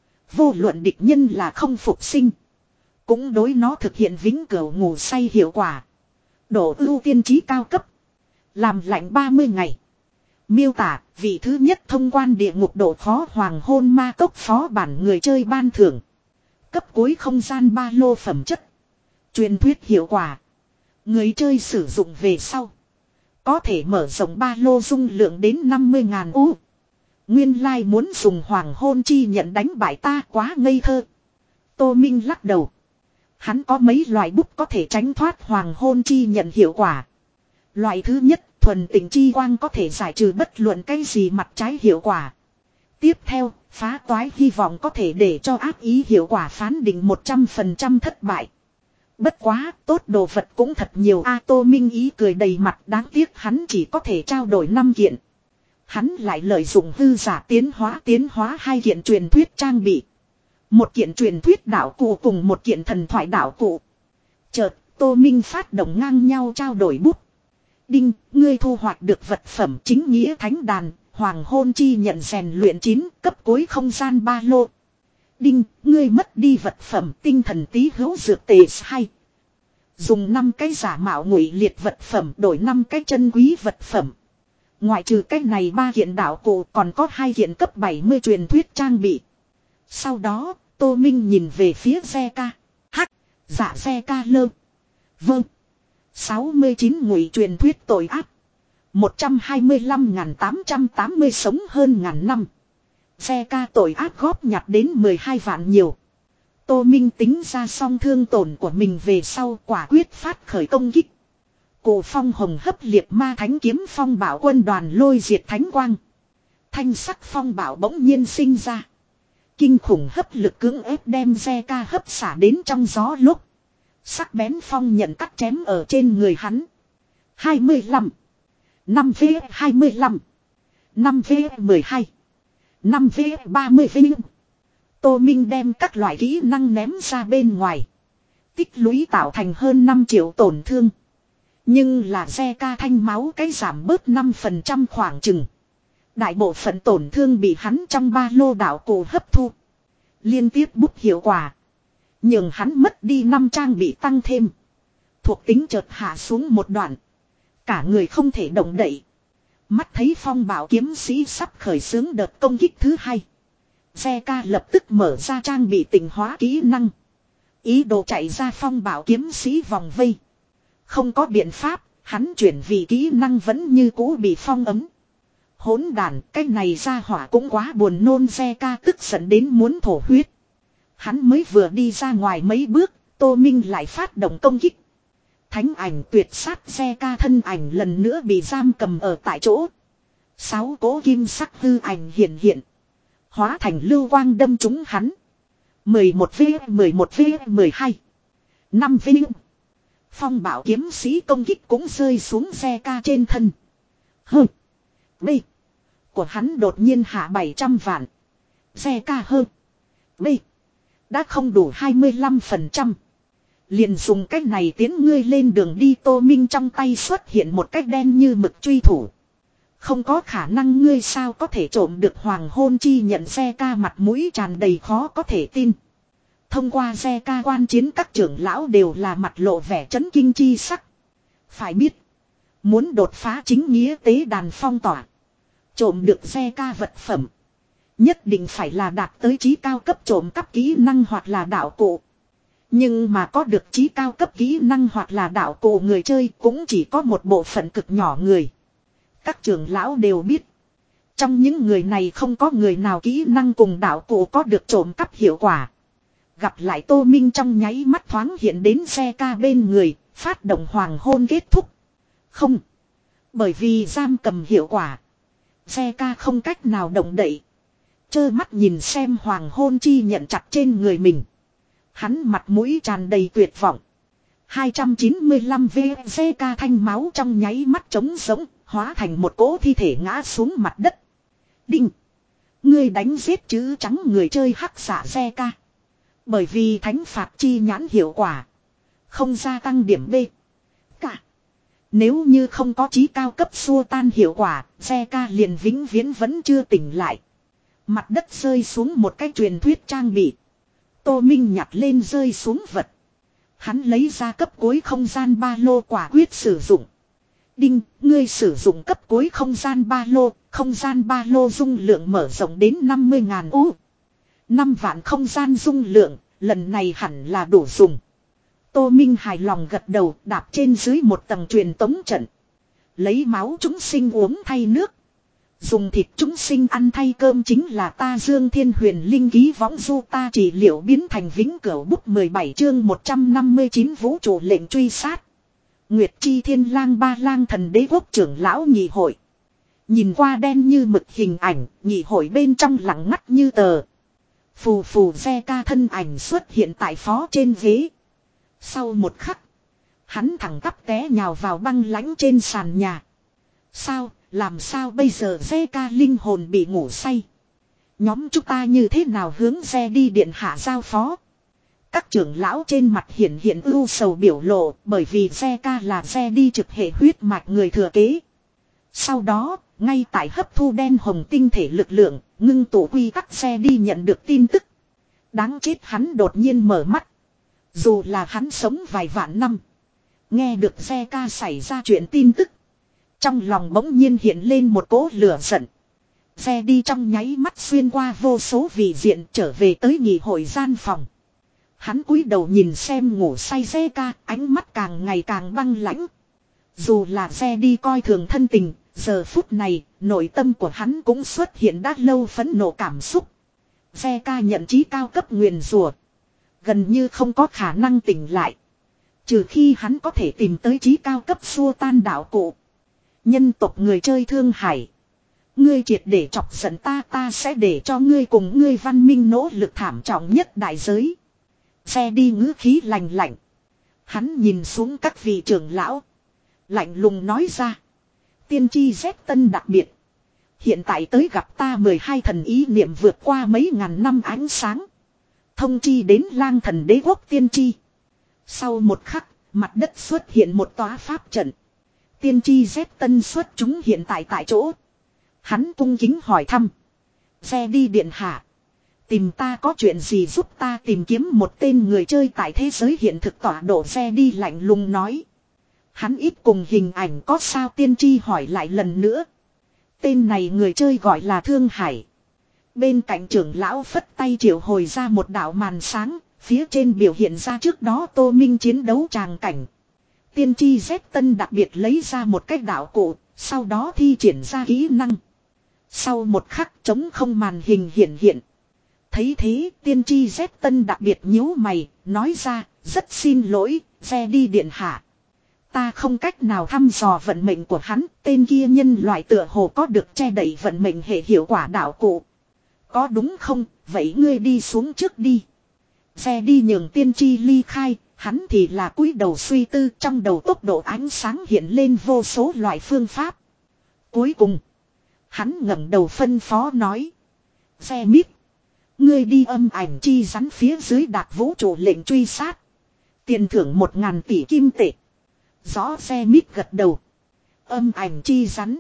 Speaker 1: Vô luận địch nhân là không phục sinh. Cũng đối nó thực hiện vĩnh cửu ngủ say hiệu quả. Độ ưu tiên trí cao cấp. Làm lạnh ba mươi ngày. Miêu tả vị thứ nhất thông quan địa ngục độ khó hoàng hôn ma cốc phó bản người chơi ban thưởng. Cấp cuối không gian ba lô phẩm chất. Truyền thuyết hiệu quả. Người chơi sử dụng về sau. Có thể mở rộng ba lô dung lượng đến năm mươi ngàn u. Nguyên lai like muốn dùng hoàng hôn chi nhận đánh bại ta quá ngây thơ. Tô Minh lắc đầu. Hắn có mấy loại bút có thể tránh thoát hoàng hôn chi nhận hiệu quả. Loại thứ nhất, thuần tình chi quang có thể giải trừ bất luận cái gì mặt trái hiệu quả. Tiếp theo, phá toái hy vọng có thể để cho ác ý hiệu quả phán định một trăm phần trăm thất bại. Bất quá, tốt đồ vật cũng thật nhiều. A Tô Minh ý cười đầy mặt, đáng tiếc hắn chỉ có thể trao đổi năm kiện. Hắn lại lợi dụng hư giả tiến hóa tiến hóa hai kiện truyền thuyết trang bị. Một kiện truyền thuyết đạo cụ cùng một kiện thần thoại đạo cụ. Chợt, Tô Minh phát động ngang nhau trao đổi bút. Đinh, ngươi thu hoạch được vật phẩm chính nghĩa thánh đàn, hoàng hôn chi nhận rèn luyện chín cấp cuối không gian ba lô. Đinh, ngươi mất đi vật phẩm tinh thần tí hữu dược tề hai. Dùng năm cái giả mạo ngụy liệt vật phẩm đổi năm cái chân quý vật phẩm. Ngoại trừ cái này ba kiện đạo cụ còn có hai kiện cấp bảy mươi truyền thuyết trang bị. Sau đó, Tô Minh nhìn về phía Zeka. Hắc, giả Zeka lơ. Vâng. sáu mươi chín ngụy truyền thuyết tội ác. một trăm hai mươi lăm nghìn tám trăm tám mươi sống hơn ngàn năm. Zeka tội ác góp nhặt đến mười hai vạn nhiều. Tô Minh tính ra song thương tổn của mình về sau quả quyết phát khởi công kích. Cổ phong hồng hấp liệt ma thánh kiếm phong bảo quân đoàn lôi diệt thánh quang. Thanh sắc phong bảo bỗng nhiên sinh ra. Kinh khủng hấp lực cưỡng ép đem Zeka hấp xả đến trong gió lúc. Sắc bén phong nhận cắt chém ở trên người hắn. hai mươi lăm. năm v hai mươi lăm. năm v mười hai. năm v ba mươi v. Tô Minh đem các loại kỹ năng ném ra bên ngoài. Tích lũy tạo thành hơn năm triệu tổn thương. Nhưng là Zeka thanh máu cái giảm bớt năm phần trăm khoảng chừng. Đại bộ phận tổn thương bị hắn trong ba lô đạo cụ hấp thu. Liên tiếp bút hiệu quả. Nhưng hắn mất đi năm trang bị tăng thêm. Thuộc tính chợt hạ xuống một đoạn. Cả người không thể động đậy. Mắt thấy phong bảo kiếm sĩ sắp khởi xướng đợt công kích thứ hai. Zeka lập tức mở ra trang bị tình hóa kỹ năng. Ý đồ chạy ra phong bảo kiếm sĩ vòng vây. Không có biện pháp, hắn chuyển vì kỹ năng vẫn như cũ bị phong ấm. Hỗn đàn, cái này ra hỏa cũng quá buồn nôn. Zeka tức giận đến muốn thổ huyết. Hắn mới vừa đi ra ngoài mấy bước, Tô Minh lại phát động công kích. Thánh ảnh tuyệt sát Zeka thân ảnh lần nữa bị giam cầm ở tại chỗ. Sáu cố kim sắc hư ảnh hiện hiện. Hóa thành lưu quang đâm trúng hắn. mười một v, mười một v, mười hai. năm v. Phong bảo kiếm sĩ công kích cũng rơi xuống Zeka trên thân. Hơ. B. Của hắn đột nhiên hạ bảy trăm vạn. Zeka hơ. B. Đã không đủ hai mươi lăm phần trăm. Liền dùng cách này tiến ngươi lên đường đi. Tô Minh trong tay xuất hiện một cách đen như mực truy thủ. Không có khả năng ngươi sao có thể trộm được hoàng hôn chi nhận. Zeka mặt mũi tràn đầy khó có thể tin. Thông qua Zeka quan chiến các trưởng lão đều là mặt lộ vẻ chấn kinh chi sắc. Phải biết. Muốn đột phá chính nghĩa tế đàn phong tỏa. Trộm được Zeka vật phẩm. Nhất định phải là đạt tới trí cao cấp trộm cắp kỹ năng hoặc là đạo cụ. Nhưng mà có được trí cao cấp kỹ năng hoặc là đạo cụ người chơi cũng chỉ có một bộ phận cực nhỏ người. Các trưởng lão đều biết. Trong những người này không có người nào kỹ năng cùng đạo cụ có được trộm cắp hiệu quả. Gặp lại Tô Minh trong nháy mắt thoáng hiện đến Zeka bên người, phát động hoàng hôn kết thúc. Không. Bởi vì giam cầm hiệu quả. Zeka không cách nào động đậy. Chơ mắt nhìn xem hoàng hôn chi nhận chặt trên người mình. Hắn mặt mũi tràn đầy tuyệt vọng. hai trăm chín mươi lăm v Zeka thanh máu trong nháy mắt trống sống, hóa thành một cỗ thi thể ngã xuống mặt đất. Đinh. Ngươi đánh giết chữ trắng người chơi hắc giả Zeka. Bởi vì thánh phạt chi nhãn hiệu quả. Không gia tăng điểm B. Cả. Nếu như không có trí cao cấp xua tan hiệu quả, Zeka liền vĩnh viễn vẫn chưa tỉnh lại. Mặt đất rơi xuống một cái truyền thuyết trang bị. Tô Minh nhặt lên rơi xuống vật. Hắn lấy ra cấp cuối không gian ba lô quả quyết sử dụng. Đinh, ngươi sử dụng cấp cuối không gian ba lô, không gian ba lô dung lượng mở rộng đến năm mươi ngàn u. năm vạn không gian dung lượng, lần này hẳn là đủ dùng. Tô Minh hài lòng gật đầu, đạp trên dưới một tầng truyền tống trận. Lấy máu chúng sinh uống thay nước. Dùng thịt chúng sinh ăn thay cơm chính là ta Dương Thiên Huyền Linh ký võng du ta chỉ liệu biến thành vĩnh cửu bút mười bảy chương một trăm năm mươi chín vũ trụ lệnh truy sát. Nguyệt Chi Thiên Lang Ba Lang Thần Đế Quốc trưởng lão nhị hội. Nhìn qua đen như mực hình ảnh, nhị hội bên trong lặng ngắt như tờ. Phù phù xe ca thân ảnh xuất hiện tại phó trên ghế. Sau một khắc, hắn thẳng tắp té nhào vào băng lãnh trên sàn nhà. Sao, làm sao bây giờ xe ca linh hồn bị ngủ say? Nhóm chúng ta như thế nào hướng xe đi điện hạ giao phó? Các trưởng lão trên mặt hiện hiện ưu sầu biểu lộ, bởi vì xe ca là xe đi trực hệ huyết mạch người thừa kế. Sau đó, ngay tại hấp thu đen hồng tinh thể lực lượng, ngưng tụ quy tắc xe đi nhận được tin tức. Đáng chết, hắn đột nhiên mở mắt. Dù là hắn sống vài vạn năm, nghe được xe ca xảy ra chuyện tin tức, trong lòng bỗng nhiên hiện lên một cỗ lửa giận. Xe đi trong nháy mắt xuyên qua vô số vị diện trở về tới nghị hội gian phòng. Hắn cúi đầu nhìn xem ngủ say xe ca, ánh mắt càng ngày càng băng lãnh. Dù là xe đi coi thường thân tình, giờ phút này, nội tâm của hắn cũng xuất hiện đã lâu phẫn nộ cảm xúc. Xe ca nhận chí cao cấp nguyền rủa, gần như không có khả năng tỉnh lại. Trừ khi hắn có thể tìm tới chí cao cấp xua tan đạo cụ. Nhân tộc người chơi Thương Hải, ngươi triệt để chọc giận ta, ta sẽ để cho ngươi cùng ngươi văn minh nỗ lực thảm trọng nhất đại giới. Xe đi ngữ khí lạnh lạnh. Hắn nhìn xuống các vị trưởng lão, lạnh lùng nói ra. Tiên tri Z tân đặc biệt. Hiện tại tới gặp ta mười hai thần ý niệm vượt qua mấy ngàn năm ánh sáng. Thông chi đến Lang Thần Đế Quốc tiên tri. Sau một khắc, mặt đất xuất hiện một tòa pháp trận. Tiên tri Z tân xuất chúng hiện tại tại chỗ. Hắn cung kính hỏi thăm. Xe đi điện hạ, tìm ta có chuyện gì giúp ta tìm kiếm một tên người chơi tại thế giới hiện thực tọa độ? Xe đi lạnh lùng nói. Hắn ít cùng hình ảnh có sao? Tiên tri hỏi lại lần nữa. Tên này người chơi gọi là Thương Hải. Bên cạnh trưởng lão phất tay triệu hồi ra một đạo màn sáng, phía trên biểu hiện ra trước đó Tô Minh chiến đấu tràng cảnh. Tiên tri Z tân đặc biệt lấy ra một cái đạo cụ, sau đó thi triển ra kỹ năng. Sau một khắc trống không màn hình hiện hiện. Thấy thế, tiên tri Z tân đặc biệt nhíu mày, nói ra, rất xin lỗi, xe đi điện hạ. Ta không cách nào thăm dò vận mệnh của hắn, tên kia nhân loại tựa hồ có được che đậy vận mệnh hệ hiệu quả đạo cụ. Có đúng không? Vậy ngươi đi xuống trước đi. Xe đi nhường tiên tri ly khai, hắn thì là cúi đầu suy tư, trong đầu tốc độ ánh sáng hiện lên vô số loại phương pháp. Cuối cùng, hắn ngẩng đầu phân phó nói. Xe mít, ngươi đi âm ảnh chi rắn phía dưới đạt vũ trụ lệnh truy sát. Tiền thưởng một ngàn tỷ kim tệ. Rõ. Xe mít gật đầu. Âm ảnh chi rắn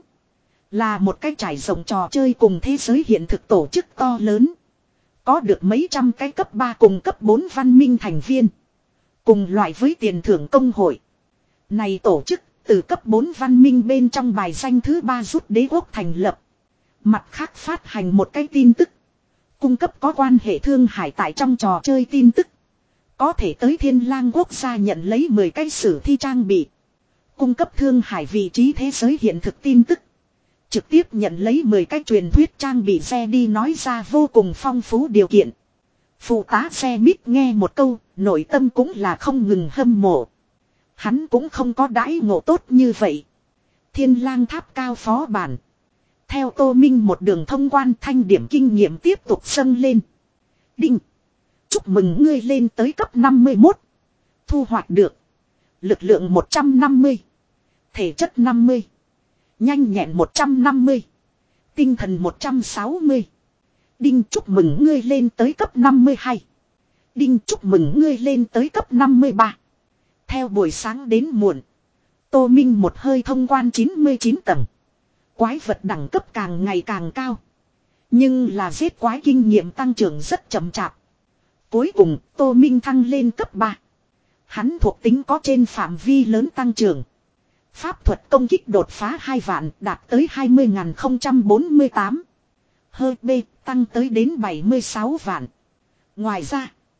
Speaker 1: là một cái trải rộng trò chơi cùng thế giới hiện thực tổ chức to lớn. Có được mấy trăm cái cấp ba cùng cấp bốn văn minh thành viên. Cùng loại với tiền thưởng công hội. Này tổ chức từ cấp bốn văn minh bên trong bài danh thứ ba rút đế quốc thành lập. Mặt khác phát hành một cái tin tức. Cung cấp có quan hệ Thương Hải tại trong trò chơi tin tức. Có thể tới Thiên Lang quốc gia nhận lấy mười cái sử thi trang bị. Cung cấp Thương Hải vị trí thế giới hiện thực tin tức. Trực tiếp nhận lấy mười cái truyền thuyết trang bị. Xe đi nói ra vô cùng phong phú điều kiện. Phụ tá xe mít nghe một câu, nội tâm cũng là không ngừng hâm mộ. Hắn cũng không có đãi ngộ tốt như vậy. Thiên Lang tháp cao phó bản. Theo Tô Minh một đường thông quan, thanh điểm kinh nghiệm tiếp tục dâng lên. Đinh. Chúc mừng ngươi lên tới cấp năm mươi mốt. Thu hoạch được. Lực lượng một trăm năm mươi. Thể chất năm mươi. Nhanh nhẹn một trăm năm mươi. Tinh thần một trăm sáu mươi. Đinh. Chúc mừng ngươi lên tới cấp năm mươi hai. Đinh. Chúc mừng ngươi lên tới cấp năm mươi ba. Theo buổi sáng đến muộn, Tô Minh một hơi thông quan chín mươi chín tầng. Quái vật đẳng cấp càng ngày càng cao. Nhưng là giết quái kinh nghiệm tăng trưởng rất chậm chạp. Cuối cùng, Tô Minh thăng lên cấp ba. Hắn thuộc tính có trên phạm vi lớn tăng trưởng. Pháp thuật công kích đột phá hai vạn, đạt tới hai mươi nghìn không trăm bốn mươi tám. Hơi B tăng tới đến bảy mươi sáu vạn. Ngoài ra,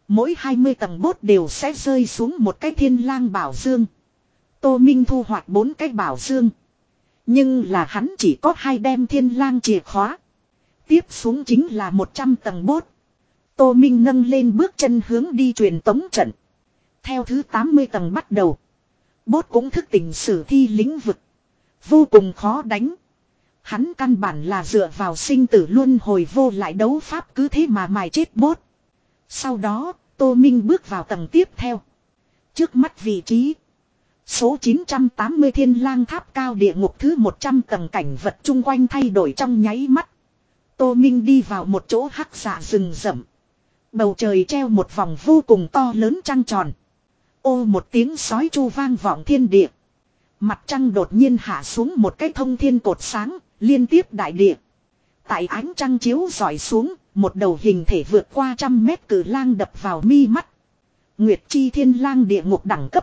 Speaker 1: Mỗi hai mươi tầng bốt đều sẽ rơi xuống một cái thiên lang bảo dương. Tô Minh thu hoạch bốn cái bảo dương. Nhưng là hắn chỉ có hai đem thiên lang chìa khóa. Tiếp xuống chính là một trăm tầng bốt. Tô Minh nâng lên bước chân hướng đi truyền tống trận. Theo thứ tám mươi tầng bắt đầu. Bốt cũng thức tỉnh sử thi lĩnh vực. Vô cùng khó đánh. Hắn căn bản là dựa vào sinh tử luân hồi vô lại đấu pháp cứ thế mà mài chết bốt. Sau đó, Tô Minh bước vào tầng tiếp theo. Trước mắt vị trí. Số chín trăm tám mươi thiên lang tháp cao địa ngục thứ một trăm tầng cảnh vật chung quanh thay đổi trong nháy mắt. Tô Minh đi vào một chỗ hắc dạ rừng rậm. Bầu trời treo một vòng vô cùng to lớn trăng tròn. Ô một tiếng sói chu vang vọng thiên địa. Mặt trăng đột nhiên hạ xuống một cái thông thiên cột sáng, liên tiếp đại địa. Tại ánh trăng chiếu rọi xuống, một đầu hình thể vượt qua trăm mét cử lang đập vào mi mắt. Nguyệt chi thiên lang địa ngục đẳng cấp.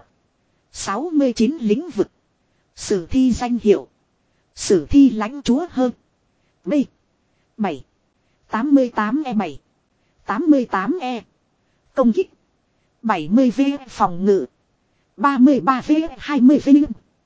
Speaker 1: sáu mươi chín lĩnh vực. Sử thi danh hiệu. Sử thi lãnh chúa hơn. B. bảy. tám mươi tám E bảy. tám mươi tám E. Công kích. bảy mươi V phòng ngự. ba mươi ba V hai mươi V.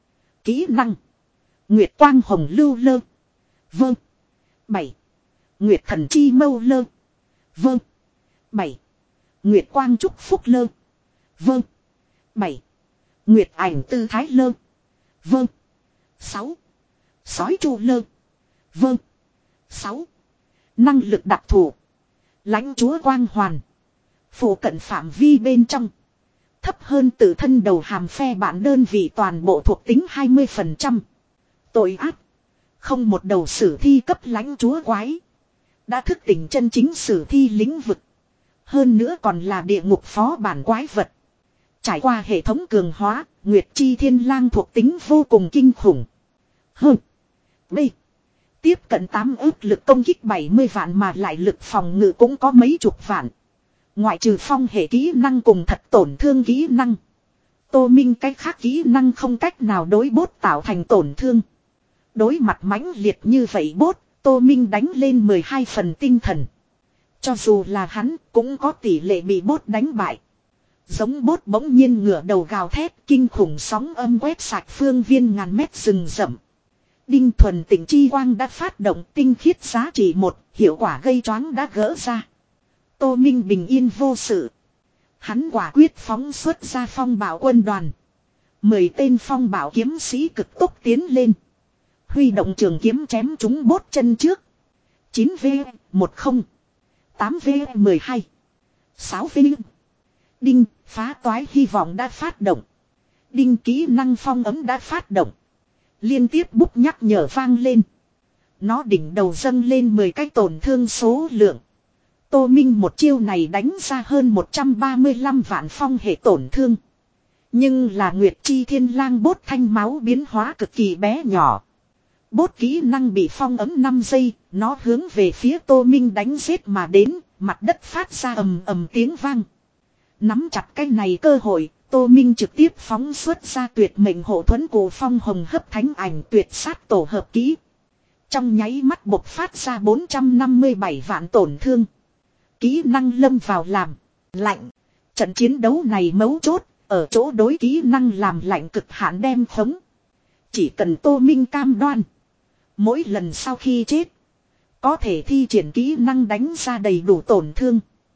Speaker 1: Kỹ năng. Nguyệt quang hồng lưu lơ. Vâng. bảy. Nguyệt thần chi mâu lơ. Vâng. bảy. Nguyệt quang trúc phúc lơ. Vâng. bảy. Nguyệt ảnh tư thái lơ. Vâng. sáu. Sói chu lơ. Vâng. sáu. Năng lực đặc thù. Lãnh chúa quang hoàn. Phủ cận phạm vi bên trong. Thấp hơn tự thân đầu hàm phe bản đơn vị toàn bộ thuộc tính hai mươi phần trăm. Tội ác. Không một đầu sử thi cấp lãnh chúa quái. Đã thức tỉnh chân chính sử thi lĩnh vực. Hơn nữa còn là địa ngục phó bản quái vật. Trải qua hệ thống cường hóa, Nguyệt chi thiên lang thuộc tính vô cùng kinh khủng. Hơn. B. Tiếp cận tám ước lực công kích bảy mươi vạn mà lại lực phòng ngự cũng có mấy chục vạn. Ngoại trừ phong hệ kỹ năng cùng thật tổn thương kỹ năng. Tô Minh cách khác kỹ năng không cách nào đối bốt tạo thành tổn thương. Đối mặt mãnh liệt như vậy bốt, Tô Minh đánh lên mười hai phần tinh thần. Cho dù là hắn cũng có tỷ lệ bị bốt đánh bại. Giống bốt bỗng nhiên ngửa đầu gào thét, kinh khủng sóng âm quét sạch phương viên ngàn mét rừng rậm. Đinh thuần tỉnh chi quang đã phát động, tinh khiết giá trị một, hiệu quả gây choáng đã gỡ ra. Tô Minh bình yên vô sự. Hắn quả quyết phóng xuất ra phong bảo quân đoàn. Mười tên phong bảo kiếm sĩ cực tốc tiến lên. Huy động trường kiếm chém chúng bốt chân trước. chín V, một không. tám V, mười hai. sáu V. Đinh, phá toái hy vọng đã phát động. Đinh kỹ năng phong ấm đã phát động. Liên tiếp bút nhắc nhở vang lên. Nó đỉnh đầu dâng lên mười cái tổn thương số lượng. Tô Minh một chiêu này đánh ra hơn một trăm ba mươi lăm vạn phong hệ tổn thương. Nhưng là Nguyệt chi thiên lang bốt thanh máu biến hóa cực kỳ bé nhỏ. Bốt kỹ năng bị phong ấm năm giây, nó hướng về phía Tô Minh đánh giết mà đến, mặt đất phát ra ầm ầm tiếng vang. Nắm chặt cái này cơ hội, Tô Minh trực tiếp phóng xuất ra tuyệt mệnh hộ thuẫn cổ phong hồng hấp thánh ảnh tuyệt sát tổ hợp kỹ. Trong nháy mắt bộc phát ra bốn trăm năm mươi bảy vạn tổn thương. Kỹ năng lâm vào làm lạnh. Trận chiến đấu này mấu chốt, ở chỗ đối kỹ năng làm lạnh cực hạn đem khống. Chỉ cần Tô Minh cam đoan. Mỗi lần sau khi chết, có thể thi triển kỹ năng đánh ra đầy đủ tổn thương.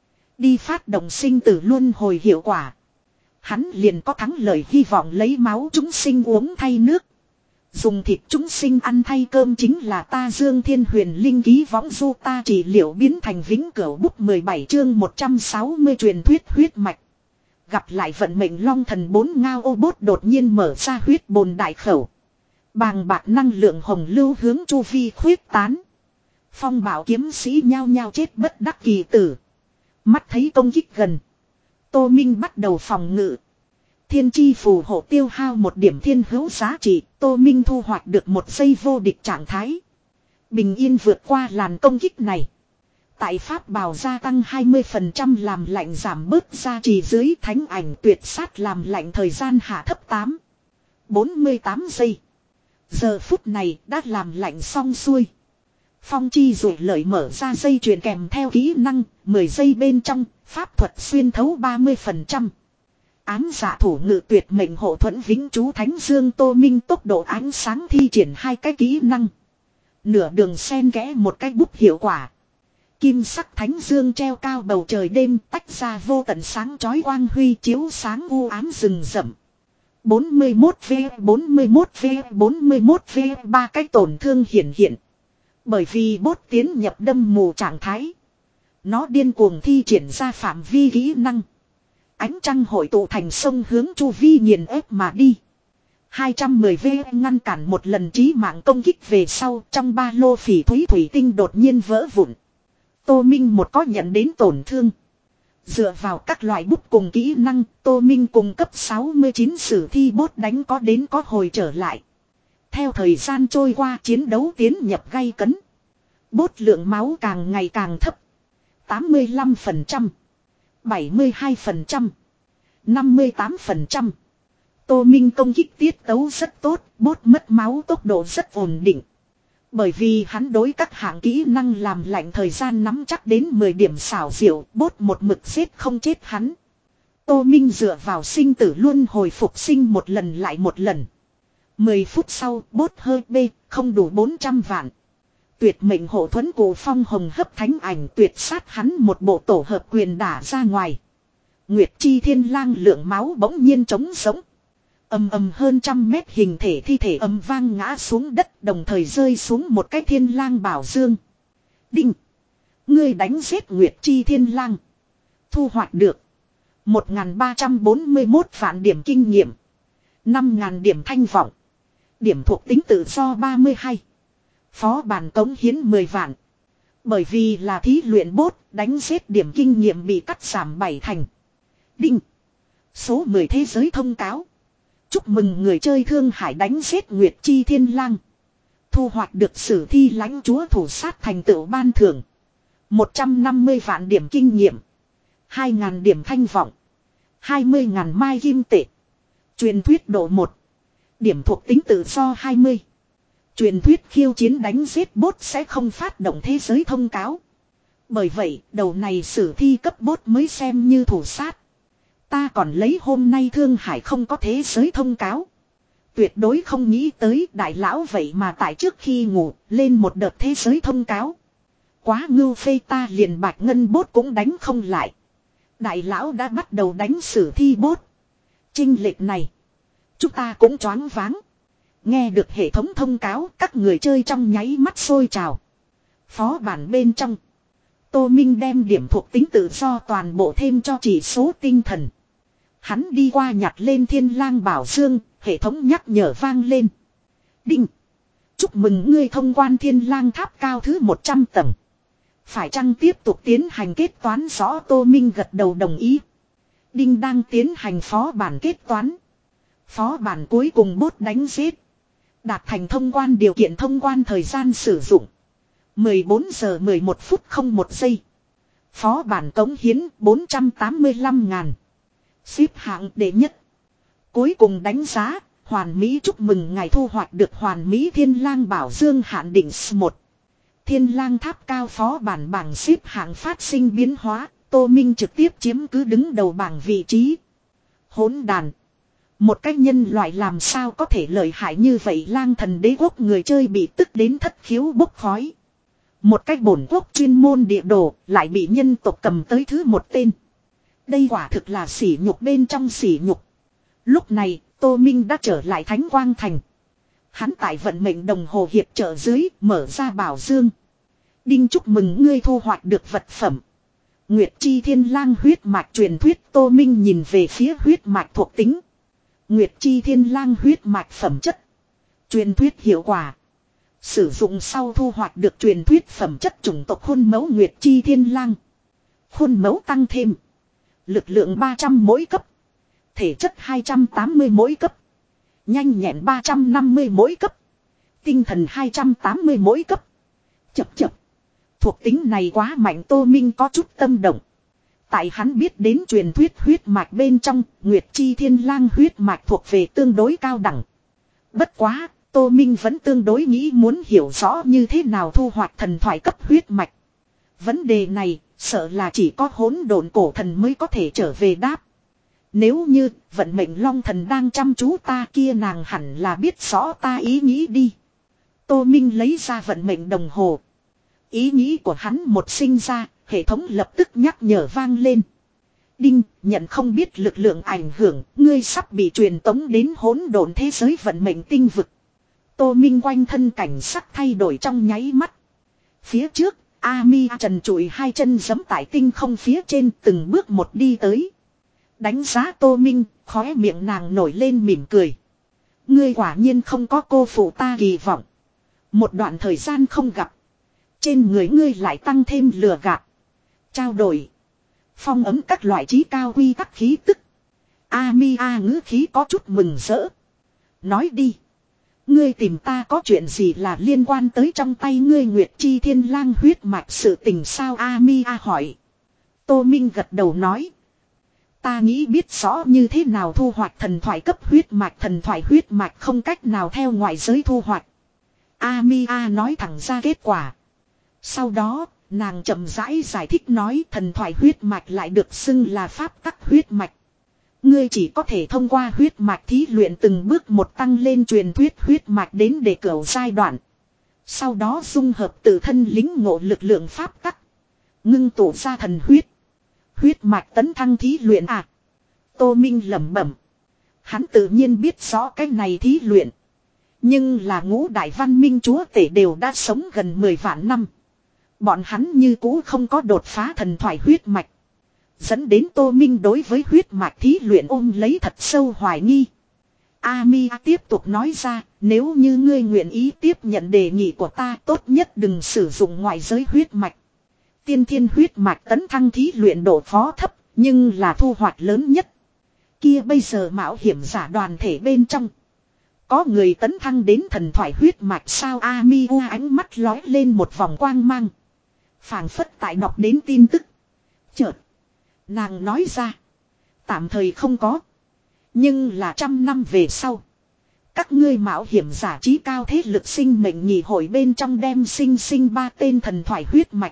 Speaker 1: Đi phát động sinh tử luân hồi hiệu quả. Hắn liền có thắng lợi hy vọng lấy máu chúng sinh uống thay nước. Dùng thịt chúng sinh ăn thay cơm chính là ta Dương Thiên Huyền Linh ký võng du ta chỉ liệu biến thành vĩnh cửu bút mười bảy chương một trăm sáu mươi truyền thuyết huyết mạch. Gặp lại vận mệnh long thần bốn ngao ô bốt đột nhiên mở ra huyết bồn đại khẩu. Bàng bạc năng lượng hồng lưu hướng chu vi khuyết tán. Phong bảo kiếm sĩ nhao nhao chết bất đắc kỳ tử. Mắt thấy công kích gần. Tô Minh bắt đầu phòng ngự. Thiên chi phù hộ tiêu hao một điểm thiên hữu giá trị. Tô Minh thu hoạch được một giây vô địch trạng thái. Bình yên vượt qua làn công kích này. Tại pháp bào gia tăng hai mươi phần trăm làm lạnh giảm bớt giá trị dưới thánh ảnh tuyệt sát làm lạnh thời gian hạ thấp tám. bốn mươi tám giây. Giờ phút này đã làm lạnh xong xuôi. Phong chi rồi lợi mở ra dây chuyền kèm theo kỹ năng, mười giây bên trong, pháp thuật xuyên thấu ba mươi phần trăm. Ám dạ thủ ngự tuyệt mệnh hộ thuẫn vĩnh chú thánh dương tô minh tốc độ ánh sáng thi triển hai cái kỹ năng. Nửa đường xen kẽ một cái bút hiệu quả. Kim sắc thánh dương treo cao bầu trời đêm tách ra vô tận sáng chói quang huy chiếu sáng u ám rừng rậm. bốn mươi mốt V, bốn mươi mốt V, bốn mươi mốt V, ba cái tổn thương hiển hiện. Bởi vì bốt tiến nhập đâm mù trạng thái. Nó điên cuồng thi triển ra phạm vi kỹ năng. Ánh trăng hội tụ thành sông hướng chu vi nghiền ép mà đi. hai trăm mười V ngăn cản một lần trí mạng công kích về sau trong ba lô phỉ thúy thủy tinh đột nhiên vỡ vụn. Tô Minh một có nhận đến tổn thương. Dựa vào các loại bút cùng kỹ năng, Tô Minh cùng cấp sáu mươi chín sử thi bốt đánh có đến có hồi trở lại. Theo thời gian trôi qua chiến đấu tiến nhập gay cấn. Bốt lượng máu càng ngày càng thấp. tám mươi lăm phần trăm, bảy mươi hai phần trăm, năm mươi tám phần trăm. Tô Minh công kích tiết tấu rất tốt, bốt mất máu tốc độ rất ổn định. Bởi vì hắn đối các hạng kỹ năng làm lạnh thời gian nắm chắc đến mười điểm xảo diệu, bốt một mực giết không chết hắn. Tô Minh dựa vào sinh tử luôn hồi phục sinh một lần lại một lần. mười phút sau, bốt hơi bê, không đủ bốn trăm vạn. Tuyệt mệnh hộ thuẫn cổ phong hồng hấp thánh ảnh tuyệt sát hắn một bộ tổ hợp quyền đả ra ngoài. Nguyệt chi thiên lang lượng máu bỗng nhiên trống sống. Ầm ầm hơn trăm mét hình thể thi thể ầm vang ngã xuống đất đồng thời rơi xuống một cái thiên lang bảo dương. Đinh! Ngươi đánh giết Nguyệt chi thiên lang. Thu hoạch được. một nghìn ba trăm bốn mươi mốt vạn điểm kinh nghiệm. năm nghìn điểm thanh vọng. Điểm thuộc tính tự do ba mươi hai. Phó bản cống hiến mười vạn. Bởi vì là thí luyện bốt, đánh giết điểm kinh nghiệm bị cắt giảm bảy thành. Đinh! Số mười thế giới thông cáo. Chúc mừng người chơi Thương Hải đánh giết Nguyệt chi thiên lang. Thu hoạch được sử thi lãnh chúa thủ sát thành tựu ban thưởng. một trăm năm mươi vạn điểm kinh nghiệm. hai nghìn điểm thanh vọng. hai mươi nghìn mai kim tệ. Truyền thuyết độ một. Điểm thuộc tính tự do hai mươi. Truyền thuyết khiêu chiến đánh giết bốt sẽ không phát động thế giới thông cáo. Bởi vậy, đầu này sử thi cấp bốt mới xem như thủ sát. Ta còn lấy hôm nay Thương Hải không có thế giới thông cáo. Tuyệt đối không nghĩ tới đại lão vậy mà tại trước khi ngủ lên một đợt thế giới thông cáo. Quá ngưu phê ta liền bạch ngân bốt cũng đánh không lại. Đại lão đã bắt đầu đánh sử thi bốt. Chinh lệch này. Chúng ta cũng choáng váng. Nghe được hệ thống thông cáo các người chơi trong nháy mắt sôi trào. Phó bản bên trong. Tô Minh đem điểm thuộc tính tự do toàn bộ thêm cho chỉ số tinh thần. Hắn đi qua nhặt lên thiên lang bảo dương, hệ thống nhắc nhở vang lên. Đinh! Chúc mừng ngươi thông quan thiên lang tháp cao thứ một trăm tầng. Phải chăng tiếp tục tiến hành kết toán rõ Tô Minh gật đầu đồng ý. Đinh đang tiến hành phó bản kết toán. Phó bản cuối cùng bốt đánh giết. Đạt thành thông quan điều kiện thông quan thời gian sử dụng. mười bốn giờ mười một phút không một giây. Phó bản cống hiến bốn trăm tám mươi lăm ngàn. Xếp hạng đệ nhất. Cuối cùng đánh giá, hoàn mỹ chúc mừng ngài thu hoạch được hoàn mỹ thiên lang bảo dương hạn định S một. Thiên lang tháp cao phó bản bảng xếp hạng phát sinh biến hóa, Tô Minh trực tiếp chiếm cứ đứng đầu bảng vị trí. Hỗn đàn. Một cái nhân loại làm sao có thể lợi hại như vậy lang thần đế quốc người chơi bị tức đến thất khiếu bốc khói. Một cái bổn quốc chuyên môn địa đồ lại bị nhân tộc cầm tới thứ một tên. Đây quả thực là sỉ nhục bên trong sỉ nhục. Lúc này, Tô Minh đã trở lại Thánh Quang Thành. Hắn tại vận mệnh đồng hồ hiệp trợ dưới, mở ra bảo dương. Đinh chúc mừng ngươi thu hoạch được vật phẩm. Nguyệt chi thiên lang huyết mạch truyền thuyết. Tô Minh nhìn về phía huyết mạch thuộc tính. Nguyệt chi thiên lang huyết mạch phẩm chất. Truyền thuyết hiệu quả. Sử dụng sau thu hoạch được truyền thuyết phẩm chất chủng tộc khuôn mẫu Nguyệt chi thiên lang. Khuôn mẫu tăng thêm. Lực lượng ba trăm mỗi cấp. Thể chất hai trăm tám mươi mỗi cấp. Nhanh nhẹn ba trăm năm mươi mỗi cấp. Tinh thần hai trăm tám mươi mỗi cấp. Chập chập. Thuộc tính này quá mạnh Tô Minh có chút tâm động. Tại hắn biết đến truyền thuyết huyết mạch bên trong, Nguyệt chi thiên lang huyết mạch thuộc về tương đối cao đẳng. Bất quá, Tô Minh vẫn tương đối nghĩ muốn hiểu rõ như thế nào thu hoạch thần thoại cấp huyết mạch. Vấn đề này, sợ là chỉ có hỗn độn cổ thần mới có thể trở về đáp. Nếu như vận mệnh long thần đang chăm chú ta kia, nàng hẳn là biết rõ ta ý nghĩ đi. Tô Minh lấy ra vận mệnh đồng hồ. Ý nghĩ của hắn một sinh ra, hệ thống lập tức nhắc nhở vang lên. Đinh, nhận không biết lực lượng ảnh hưởng, ngươi sắp bị truyền tống đến hỗn độn thế giới vận mệnh tinh vực. Tô Minh quanh thân cảnh sắc thay đổi trong nháy mắt. Phía trước, Ami trần trụi hai chân giẫm tại tinh không phía trên, từng bước một đi tới. Đánh giá Tô Minh, khóe miệng nàng nổi lên mỉm cười. Ngươi quả nhiên không có cô phụ ta kỳ vọng. Một đoạn thời gian không gặp. Trên người ngươi lại tăng thêm lừa gạt, trao đổi, phong ấm các loại trí cao quy tắc khí tức. Ami a ngữ khí có chút mừng rỡ. Nói đi. Ngươi tìm ta có chuyện gì là liên quan tới trong tay ngươi Nguyệt Chi Thiên Lang huyết mạch sự tình sao? Ami a hỏi. Tô Minh gật đầu nói. Ta nghĩ biết rõ như thế nào thu hoạch thần thoại cấp huyết mạch. Thần thoại huyết mạch không cách nào theo ngoại giới thu hoạch. Ami a nói thẳng ra kết quả. Sau đó, nàng chậm rãi giải thích nói thần thoại huyết mạch lại được xưng là pháp tắc huyết mạch. Ngươi chỉ có thể thông qua huyết mạch thí luyện từng bước một tăng lên truyền thuyết huyết mạch đến để cửu giai đoạn. Sau đó dung hợp tự thân lính ngộ lực lượng pháp tắc. Ngưng tụ ra thần huyết. Huyết mạch tấn thăng thí luyện à. Tô Minh lẩm bẩm. Hắn tự nhiên biết rõ cái này thí luyện. Nhưng là ngũ đại văn minh chúa tể đều đã sống gần mười vạn năm. Bọn hắn như cũ không có đột phá thần thoại huyết mạch. Dẫn đến Tô Minh đối với huyết mạch thí luyện ôm lấy thật sâu hoài nghi. Ami tiếp tục nói ra, nếu như ngươi nguyện ý tiếp nhận đề nghị của ta, tốt nhất đừng sử dụng ngoại giới huyết mạch. Tiên thiên huyết mạch tấn thăng thí luyện độ khó thấp, nhưng là thu hoạch lớn nhất. Kia bây giờ mạo hiểm giả đoàn thể bên trong. Có người tấn thăng đến thần thoại huyết mạch sao? Ami ánh mắt lói lên một vòng quang mang. Phảng phất tại đọc đến tin tức. Chợt nàng nói ra. Tạm thời không có. Nhưng là trăm năm về sau. Các ngươi mạo hiểm giả trí cao thế lực sinh mệnh nhị hội bên trong đem sinh sinh ba tên thần thoại huyết mạch.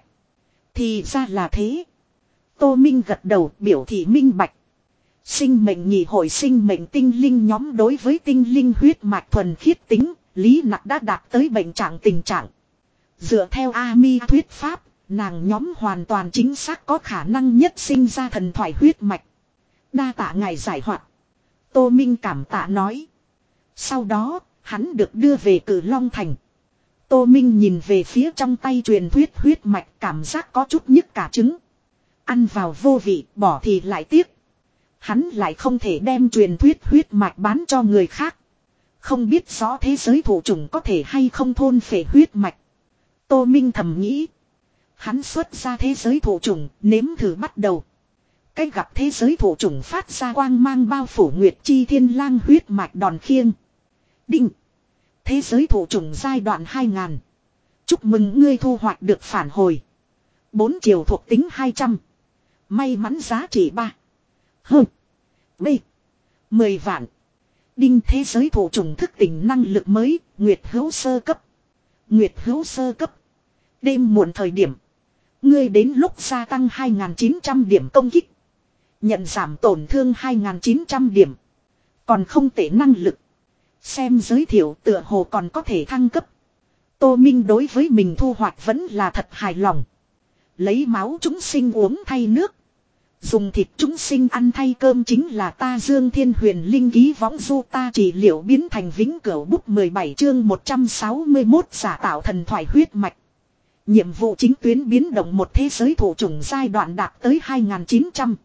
Speaker 1: Thì ra là thế. Tô Minh gật đầu biểu thị minh bạch. Sinh mệnh nhị hội sinh mệnh tinh linh nhóm đối với tinh linh huyết mạch thuần khiết tính, lý nặc đã đạt tới bệnh trạng tình trạng. Dựa theo Ami thuyết pháp, nàng nhóm hoàn toàn chính xác có khả năng nhất sinh ra thần thoại huyết mạch. Đa tạ ngài giải hoạt. Tô Minh cảm tạ nói. Sau đó, hắn được đưa về Cử Long Thành. Tô Minh nhìn về phía trong tay truyền thuyết huyết mạch, cảm giác có chút nhức cả trứng. Ăn vào vô vị, bỏ thì lại tiếc. Hắn lại không thể đem truyền thuyết huyết mạch bán cho người khác. Không biết rõ thế giới thổ chủng có thể hay không thôn phệ huyết mạch. Tô Minh thầm nghĩ. Hắn xuất ra thế giới thổ chủng, nếm thử bắt đầu. Cách gặp thế giới thổ chủng phát ra quang mang bao phủ Nguyệt Chi Thiên Lang huyết mạch đòn khiêng. Đinh. Thế giới thổ chủng giai đoạn hai nghìn. Chúc mừng ngươi thu hoạch được phản hồi. Bốn chiều thuộc tính hai trăm. May mắn giá trị ba. Hơ. B. mười vạn. Đinh thế giới thổ chủng thức tỉnh năng lực mới, Nguyệt hữu sơ cấp. Nguyệt hữu sơ cấp. Đêm muộn thời điểm. Ngươi đến lúc gia tăng hai nghìn chín trăm điểm công kích. Nhận giảm tổn thương hai nghìn chín trăm điểm. Còn không tệ năng lực. Xem giới thiệu tựa hồ còn có thể thăng cấp. Tô Minh đối với mình thu hoạch vẫn là thật hài lòng. Lấy máu chúng sinh uống thay nước. Dùng thịt chúng sinh ăn thay cơm chính là ta Dương Thiên Huyền Linh ký võng du ta chỉ liệu biến thành vĩnh cửu bút mười bảy chương một trăm sáu mươi mốt giả tạo thần thoại huyết mạch. Nhiệm vụ chính tuyến biến động một thế giới thổ chủng giai đoạn đạt tới hai nghìn chín trăm.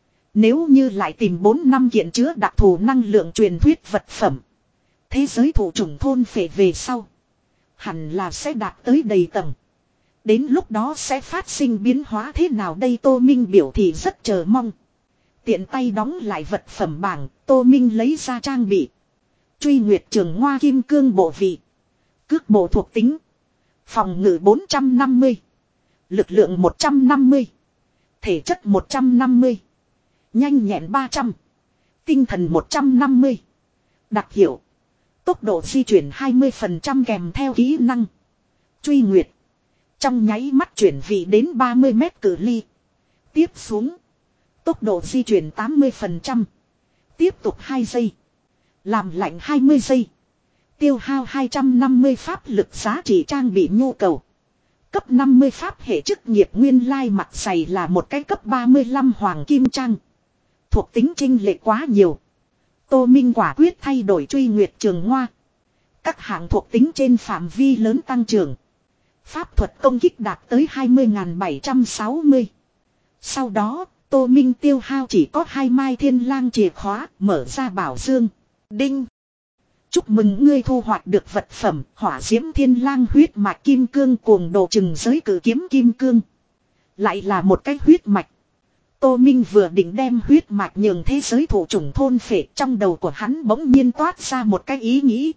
Speaker 1: Nếu như lại tìm bốn năm kiện chứa đặc thù năng lượng truyền thuyết vật phẩm. Thế giới thổ chủng thôn phệ về sau. Hẳn là sẽ đạt tới đầy tầng. Đến lúc đó sẽ phát sinh biến hóa thế nào đây? Tô Minh biểu thị rất chờ mong. Tiện tay đóng lại vật phẩm bảng, Tô Minh lấy ra trang bị. Truy Nguyệt Trường Hoa Kim Cương bộ vị. Cước bộ thuộc tính. Phòng ngự bốn trăm năm mươi. Lực lượng một trăm năm mươi. Thể chất một trăm năm mươi. Nhanh nhẹn ba trăm. Tinh thần một trăm năm mươi. Đặc hiệu. Tốc độ di chuyển hai mươi phần trăm kèm theo kỹ năng. Truy nguyệt. Trong nháy mắt chuyển vị đến ba mươi mét cự ly. Tiếp xuống. Tốc độ di chuyển tám mươi phần trăm. Tiếp tục hai giây. Làm lạnh hai mươi giây. Tiêu hao hai trăm năm mươi pháp lực giá trị trang bị nhu cầu. Cấp năm mươi pháp hệ chức nghiệp nguyên lai mặt dày là một cái cấp ba mươi lăm hoàng kim trang. Thuộc tính chênh lệch quá nhiều. Tô Minh quả quyết thay đổi truy nguyệt trường ngoa. Các hạng thuộc tính trên phạm vi lớn tăng trưởng. Pháp thuật công kích đạt tới hai mươi nghìn bảy trăm sáu mươi. Sau đó, Tô Minh tiêu hao chỉ có hai mai thiên lang chìa khóa, mở ra bảo dương. Đinh! Chúc mừng ngươi thu hoạch được vật phẩm hỏa diễm thiên lang huyết mạch kim cương cuồng độ chừng giới cử kiếm kim cương. Lại là một cái huyết mạch. Tô Minh vừa định đem huyết mạch nhường thế giới thủ chủng thôn phệ, trong đầu của hắn bỗng nhiên toát ra một cái ý nghĩ.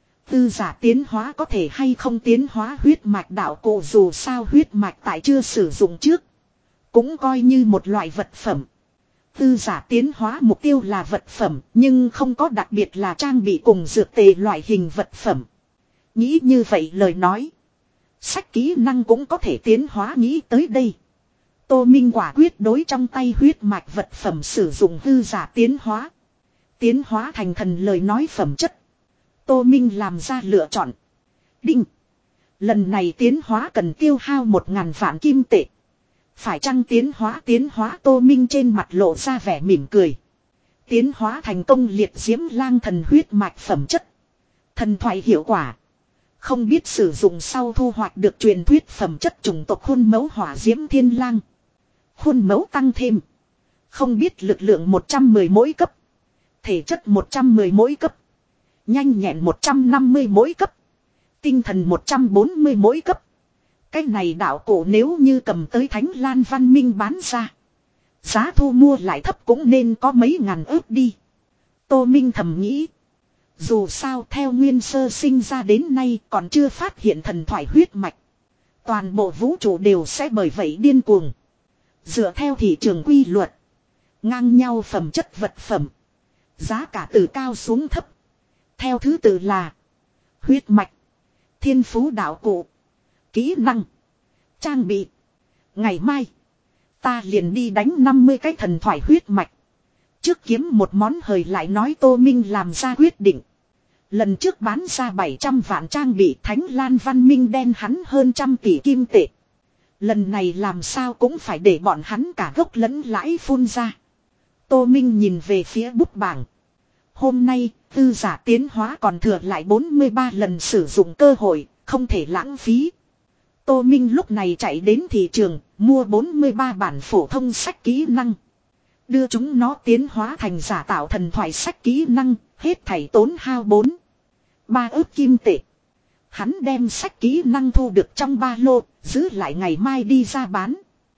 Speaker 1: Tư giả tiến hóa có thể hay không tiến hóa huyết mạch đạo cụ, dù sao huyết mạch tại chưa sử dụng trước. Cũng coi như một loại vật phẩm. Tư giả tiến hóa mục tiêu là vật phẩm, nhưng không có đặc biệt là trang bị cùng dược tề loại hình vật phẩm. Nghĩ như vậy lời nói. Sách kỹ năng cũng có thể tiến hóa, nghĩ tới đây. Tô Minh quả quyết đối trong tay huyết mạch vật phẩm sử dụng tư giả tiến hóa. Tiến hóa thành thần lời nói phẩm chất. Tô Minh làm ra lựa chọn. Đinh. Lần này tiến hóa cần tiêu hao một ngàn vạn kim tệ. Phải chăng tiến hóa tiến hóa Tô Minh trên mặt lộ ra vẻ mỉm cười. Tiến hóa thành công liệt diễm lang thần huyết mạch phẩm chất. Thần thoại hiệu quả. Không biết sử dụng sau thu hoạch được truyền thuyết phẩm chất chủng tộc khuôn mẫu hỏa diễm thiên lang. Khuôn mẫu tăng thêm. Không biết lực lượng một trăm mười mỗi cấp. Thể chất một trăm mười mỗi cấp. Nhanh nhẹn một trăm năm mươi mỗi cấp. Tinh thần một trăm bốn mươi mỗi cấp. Cái này đạo cổ nếu như cầm tới Thánh Lan Văn Minh bán ra. Giá thu mua lại thấp cũng nên có mấy ngàn ước đi. Tô Minh thầm nghĩ. Dù sao theo nguyên sơ sinh ra đến nay còn chưa phát hiện thần thoại huyết mạch. Toàn bộ vũ trụ đều sẽ bởi vậy điên cuồng. Dựa theo thị trường quy luật. Ngang nhau phẩm chất vật phẩm. Giá cả từ cao xuống thấp. Theo thứ tự là. Huyết mạch. Thiên phú đạo cụ. Kỹ năng. Trang bị. Ngày mai. Ta liền đi đánh năm mươi cái thần thoại huyết mạch. Trước kiếm một món hời lại nói Tô Minh làm ra quyết định. Lần trước bán ra bảy trăm vạn trang bị Thánh Lan Văn Minh đen hắn hơn trăm tỷ kim tệ. Lần này làm sao cũng phải để bọn hắn cả gốc lẫn lãi phun ra. Tô Minh nhìn về phía bút bảng. Hôm nay, tư giả tiến hóa còn thừa lại bốn mươi ba lần sử dụng cơ hội, không thể lãng phí. Tô Minh lúc này chạy đến thị trường, mua bốn mươi ba bản phổ thông sách kỹ năng. Đưa chúng nó tiến hóa thành giả tạo thần thoại sách kỹ năng, hết thảy tốn hao bốn. Ba ước kim tệ. Hắn đem sách kỹ năng thu được trong ba lô, giữ lại ngày mai đi ra bán.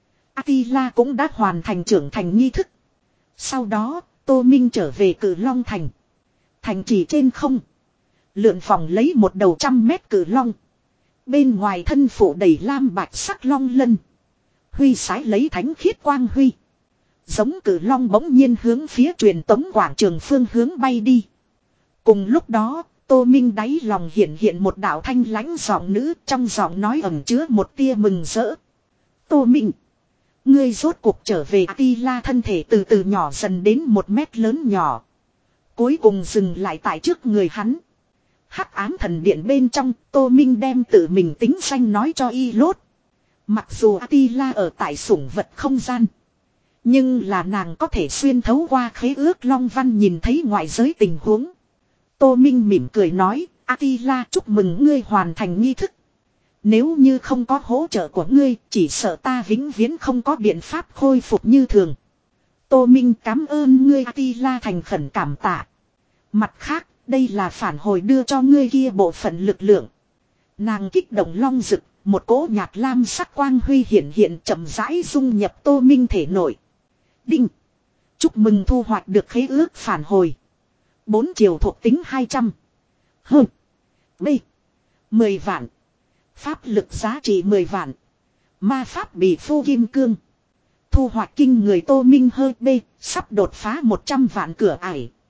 Speaker 1: Attila cũng đã hoàn thành trưởng thành nghi thức. Sau đó, Tô Minh trở về Cử Long Thành. Thành trì trên không. Lượn vòng lấy một đầu trăm mét cử long. Bên ngoài thân phủ đầy lam bạch sắc long lân. Huy sái lấy thánh khiết quang huy. Giống cử long bỗng nhiên hướng phía truyền tống quảng trường phương hướng bay đi. Cùng lúc đó, Tô Minh đáy lòng hiện hiện một đạo thanh lãnh giọng nữ, trong giọng nói ẩn chứa một tia mừng rỡ. Tô Minh, ngươi rốt cuộc trở về. Attila thân thể từ từ nhỏ dần đến một mét lớn nhỏ. Cuối cùng dừng lại tại trước người hắn. Hắc ám thần điện bên trong, Tô Minh đem tự mình tính danh nói cho y lốt. Mặc dù Attila ở tại sủng vật không gian. Nhưng là nàng có thể xuyên thấu qua khế ước long văn nhìn thấy ngoại giới tình huống. Tô Minh mỉm cười nói, Attila chúc mừng ngươi hoàn thành nghi thức. Nếu như không có hỗ trợ của ngươi, chỉ sợ ta vĩnh viễn không có biện pháp khôi phục như thường. Tô Minh cảm ơn ngươi. Attila thành khẩn cảm tạ. Mặt khác, đây là phản hồi đưa cho ngươi kia bộ phận lực lượng. Nàng kích động long rực, một cỗ nhạt lam sắc quang huy hiện hiện chậm rãi dung nhập Tô Minh thể nội. Đinh! Chúc mừng thu hoạch được khế ước phản hồi. Bốn chiều thuộc tính hai trăm. Hừ. B. mười vạn. Pháp lực giá trị mười vạn. Ma pháp bị phô kim cương. Thu hoạch kinh người. Tô Minh hơi B. Sắp đột phá một trăm vạn cửa ải.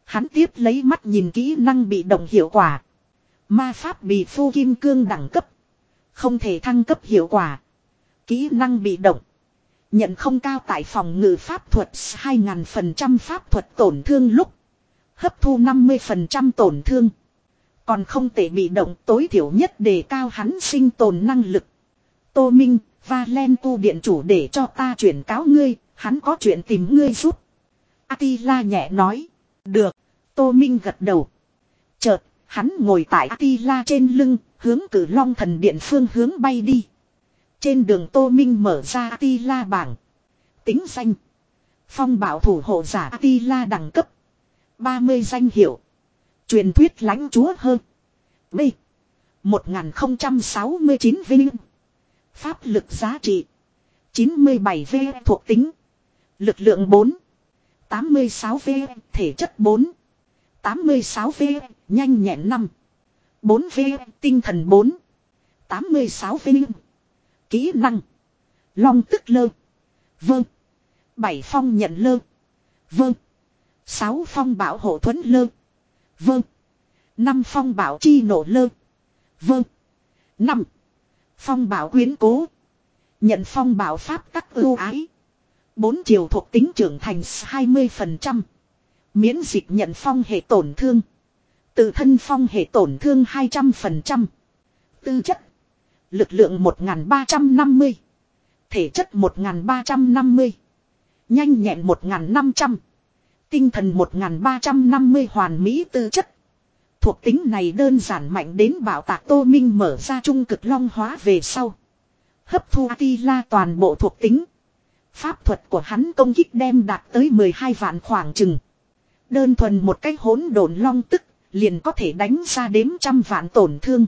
Speaker 1: Hắn tiếp lấy mắt nhìn kỹ năng bị động hiệu quả. Ma pháp bị phu kim cương đẳng cấp. Không thể thăng cấp hiệu quả. Kỹ năng bị động. Nhận không cao tại phòng ngự pháp thuật hai nghìn phần trăm pháp thuật tổn thương lúc. Hấp thu năm mươi phần trăm tổn thương. Còn không thể bị động tối thiểu nhất đề cao hắn sinh tồn năng lực. Tô Minh, Valentu điện chủ để cho ta chuyển cáo ngươi, hắn có chuyện tìm ngươi giúp. Attila nhẹ nói. Được, Tô Minh gật đầu. Chợt, hắn ngồi tại Attila trên lưng, hướng Cử Long thần điện phương hướng bay đi. Trên đường Tô Minh mở ra Attila bảng. Tính danh. Phong bảo thủ hộ giả Attila đẳng cấp. ba mươi danh hiệu. Truyền thuyết lãnh chúa hơn. B. một nghìn không trăm sáu mươi chín vinh. Pháp lực giá trị. chín mươi bảy V thuộc tính. Lực lượng bốn. tám mươi sáu V. Thể chất bốn. tám mươi sáu V. Nhanh nhẹn năm. bốn V. Tinh thần bốn. tám mươi sáu V. Kỹ năng. Long tức lơ. Vâng. bảy phong nhận lơ. Vâng. sáu phong bảo hộ thuẫn lơ. Vâng. năm phong bảo chi nổ lơ. Vâng. năm. Phong bảo quyến cố. Nhận phong bảo pháp tắc ưu ái. bốn chiều thuộc tính trưởng thành hai mươi phần trăm. Miễn dịch nhận phong hệ tổn thương. Tự thân phong hệ tổn thương hai trăm phần trăm. Tư chất. Lực lượng một nghìn ba trăm năm mươi. Thể chất một nghìn ba trăm năm mươi. Nhanh nhẹn một nghìn năm trăm. Tinh thần một nghìn ba trăm năm mươi hoàn mỹ tư chất. Thuộc tính này đơn giản mạnh đến bạo tạc. Tô Minh mở ra trung cực long hóa về sau. Hấp thu Attila toàn bộ thuộc tính. Pháp thuật của hắn công kích đem đạt tới mười hai vạn khoảng chừng. Đơn thuần một cái hỗn độn long tức liền có thể đánh ra đếm trăm vạn tổn thương.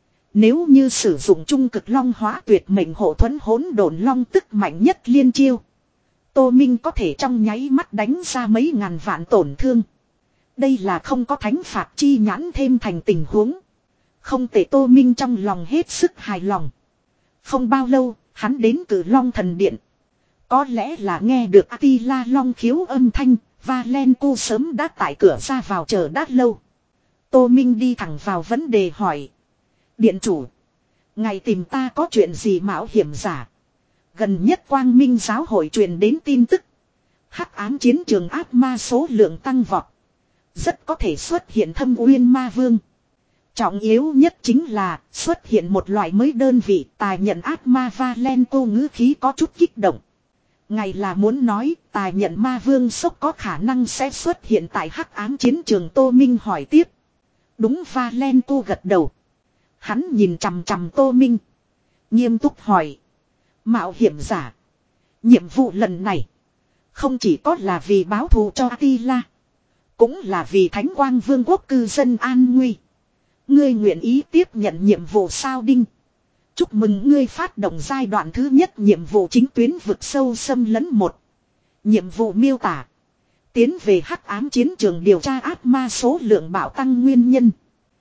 Speaker 1: Nếu như sử dụng trung cực long hóa tuyệt mệnh hộ thuẫn hỗn độn long tức mạnh nhất liên chiêu. Tô Minh có thể trong nháy mắt đánh ra mấy ngàn vạn tổn thương. Đây là không có thánh phạt chi nhãn thêm thành tình huống. Không thể Tô Minh trong lòng hết sức hài lòng. Không bao lâu, hắn đến Cử Long thần điện. Có lẽ là nghe được Attila long khiếu âm thanh, Valentu sớm đã tại cửa ra vào chờ đã lâu. Tô Minh đi thẳng vào vấn đề hỏi. Điện chủ, ngài tìm ta có chuyện gì mạo hiểm giả? Gần nhất Quang Minh giáo hội truyền đến tin tức. Hắc ám chiến trường ác ma số lượng tăng vọt. Rất có thể xuất hiện Thâm Uyên Ma Vương. Trọng yếu nhất chính là xuất hiện một loại mới đơn vị tài nhận ác ma. Valentu ngữ khí có chút kích động. Ngài là muốn nói tài nhận ma vương sốc có khả năng sẽ xuất hiện tại hắc ám chiến trường? Tô Minh hỏi tiếp. Đúng, Valentu gật đầu. Hắn nhìn chằm chằm Tô Minh. Nghiêm túc hỏi. Mạo hiểm giả. Nhiệm vụ lần này. Không chỉ có là vì báo thù cho Attila. Cũng là vì Thánh Quang Vương quốc cư dân an nguy. Ngươi nguyện ý tiếp nhận nhiệm vụ sao? Đinh. Chúc mừng ngươi phát động giai đoạn thứ nhất nhiệm vụ chính tuyến vực sâu xâm lấn một. Nhiệm vụ miêu tả. Tiến về hắc ám chiến trường điều tra ác ma số lượng bạo tăng nguyên nhân.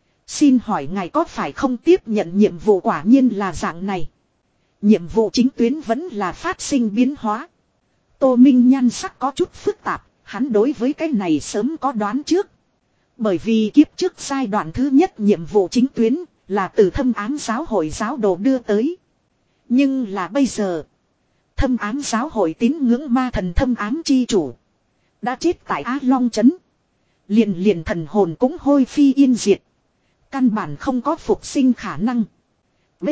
Speaker 1: Xin hỏi ngài có phải không tiếp nhận nhiệm vụ? Quả nhiên là dạng này. Nhiệm vụ chính tuyến vẫn là phát sinh biến hóa. Tô Minh nhan sắc có chút phức tạp. Hắn đối với cái này sớm có đoán trước. Bởi vì kiếp trước giai đoạn thứ nhất nhiệm vụ chính tuyến là từ Thâm Ám giáo hội giáo đồ đưa tới. Nhưng là bây giờ, Thâm Ám giáo hội tín ngưỡng ma thần Thâm Ám chi chủ đã chết tại Á Long Trấn. Liền liền thần hồn cũng hôi phi yên diệt. Căn bản không có phục sinh khả năng. B.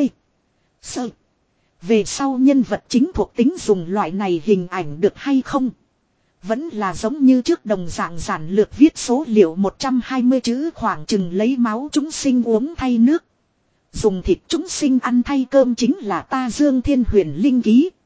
Speaker 1: Sơ. Về sau nhân vật chính thuộc tính dùng loại này hình ảnh được hay không? Vẫn là giống như trước đồng dạng giản lược viết số liệu một trăm hai mươi chữ khoảng chừng lấy máu chúng sinh uống thay nước. Dùng thịt chúng sinh ăn thay cơm chính là ta Dương Thiên Huyền linh ký.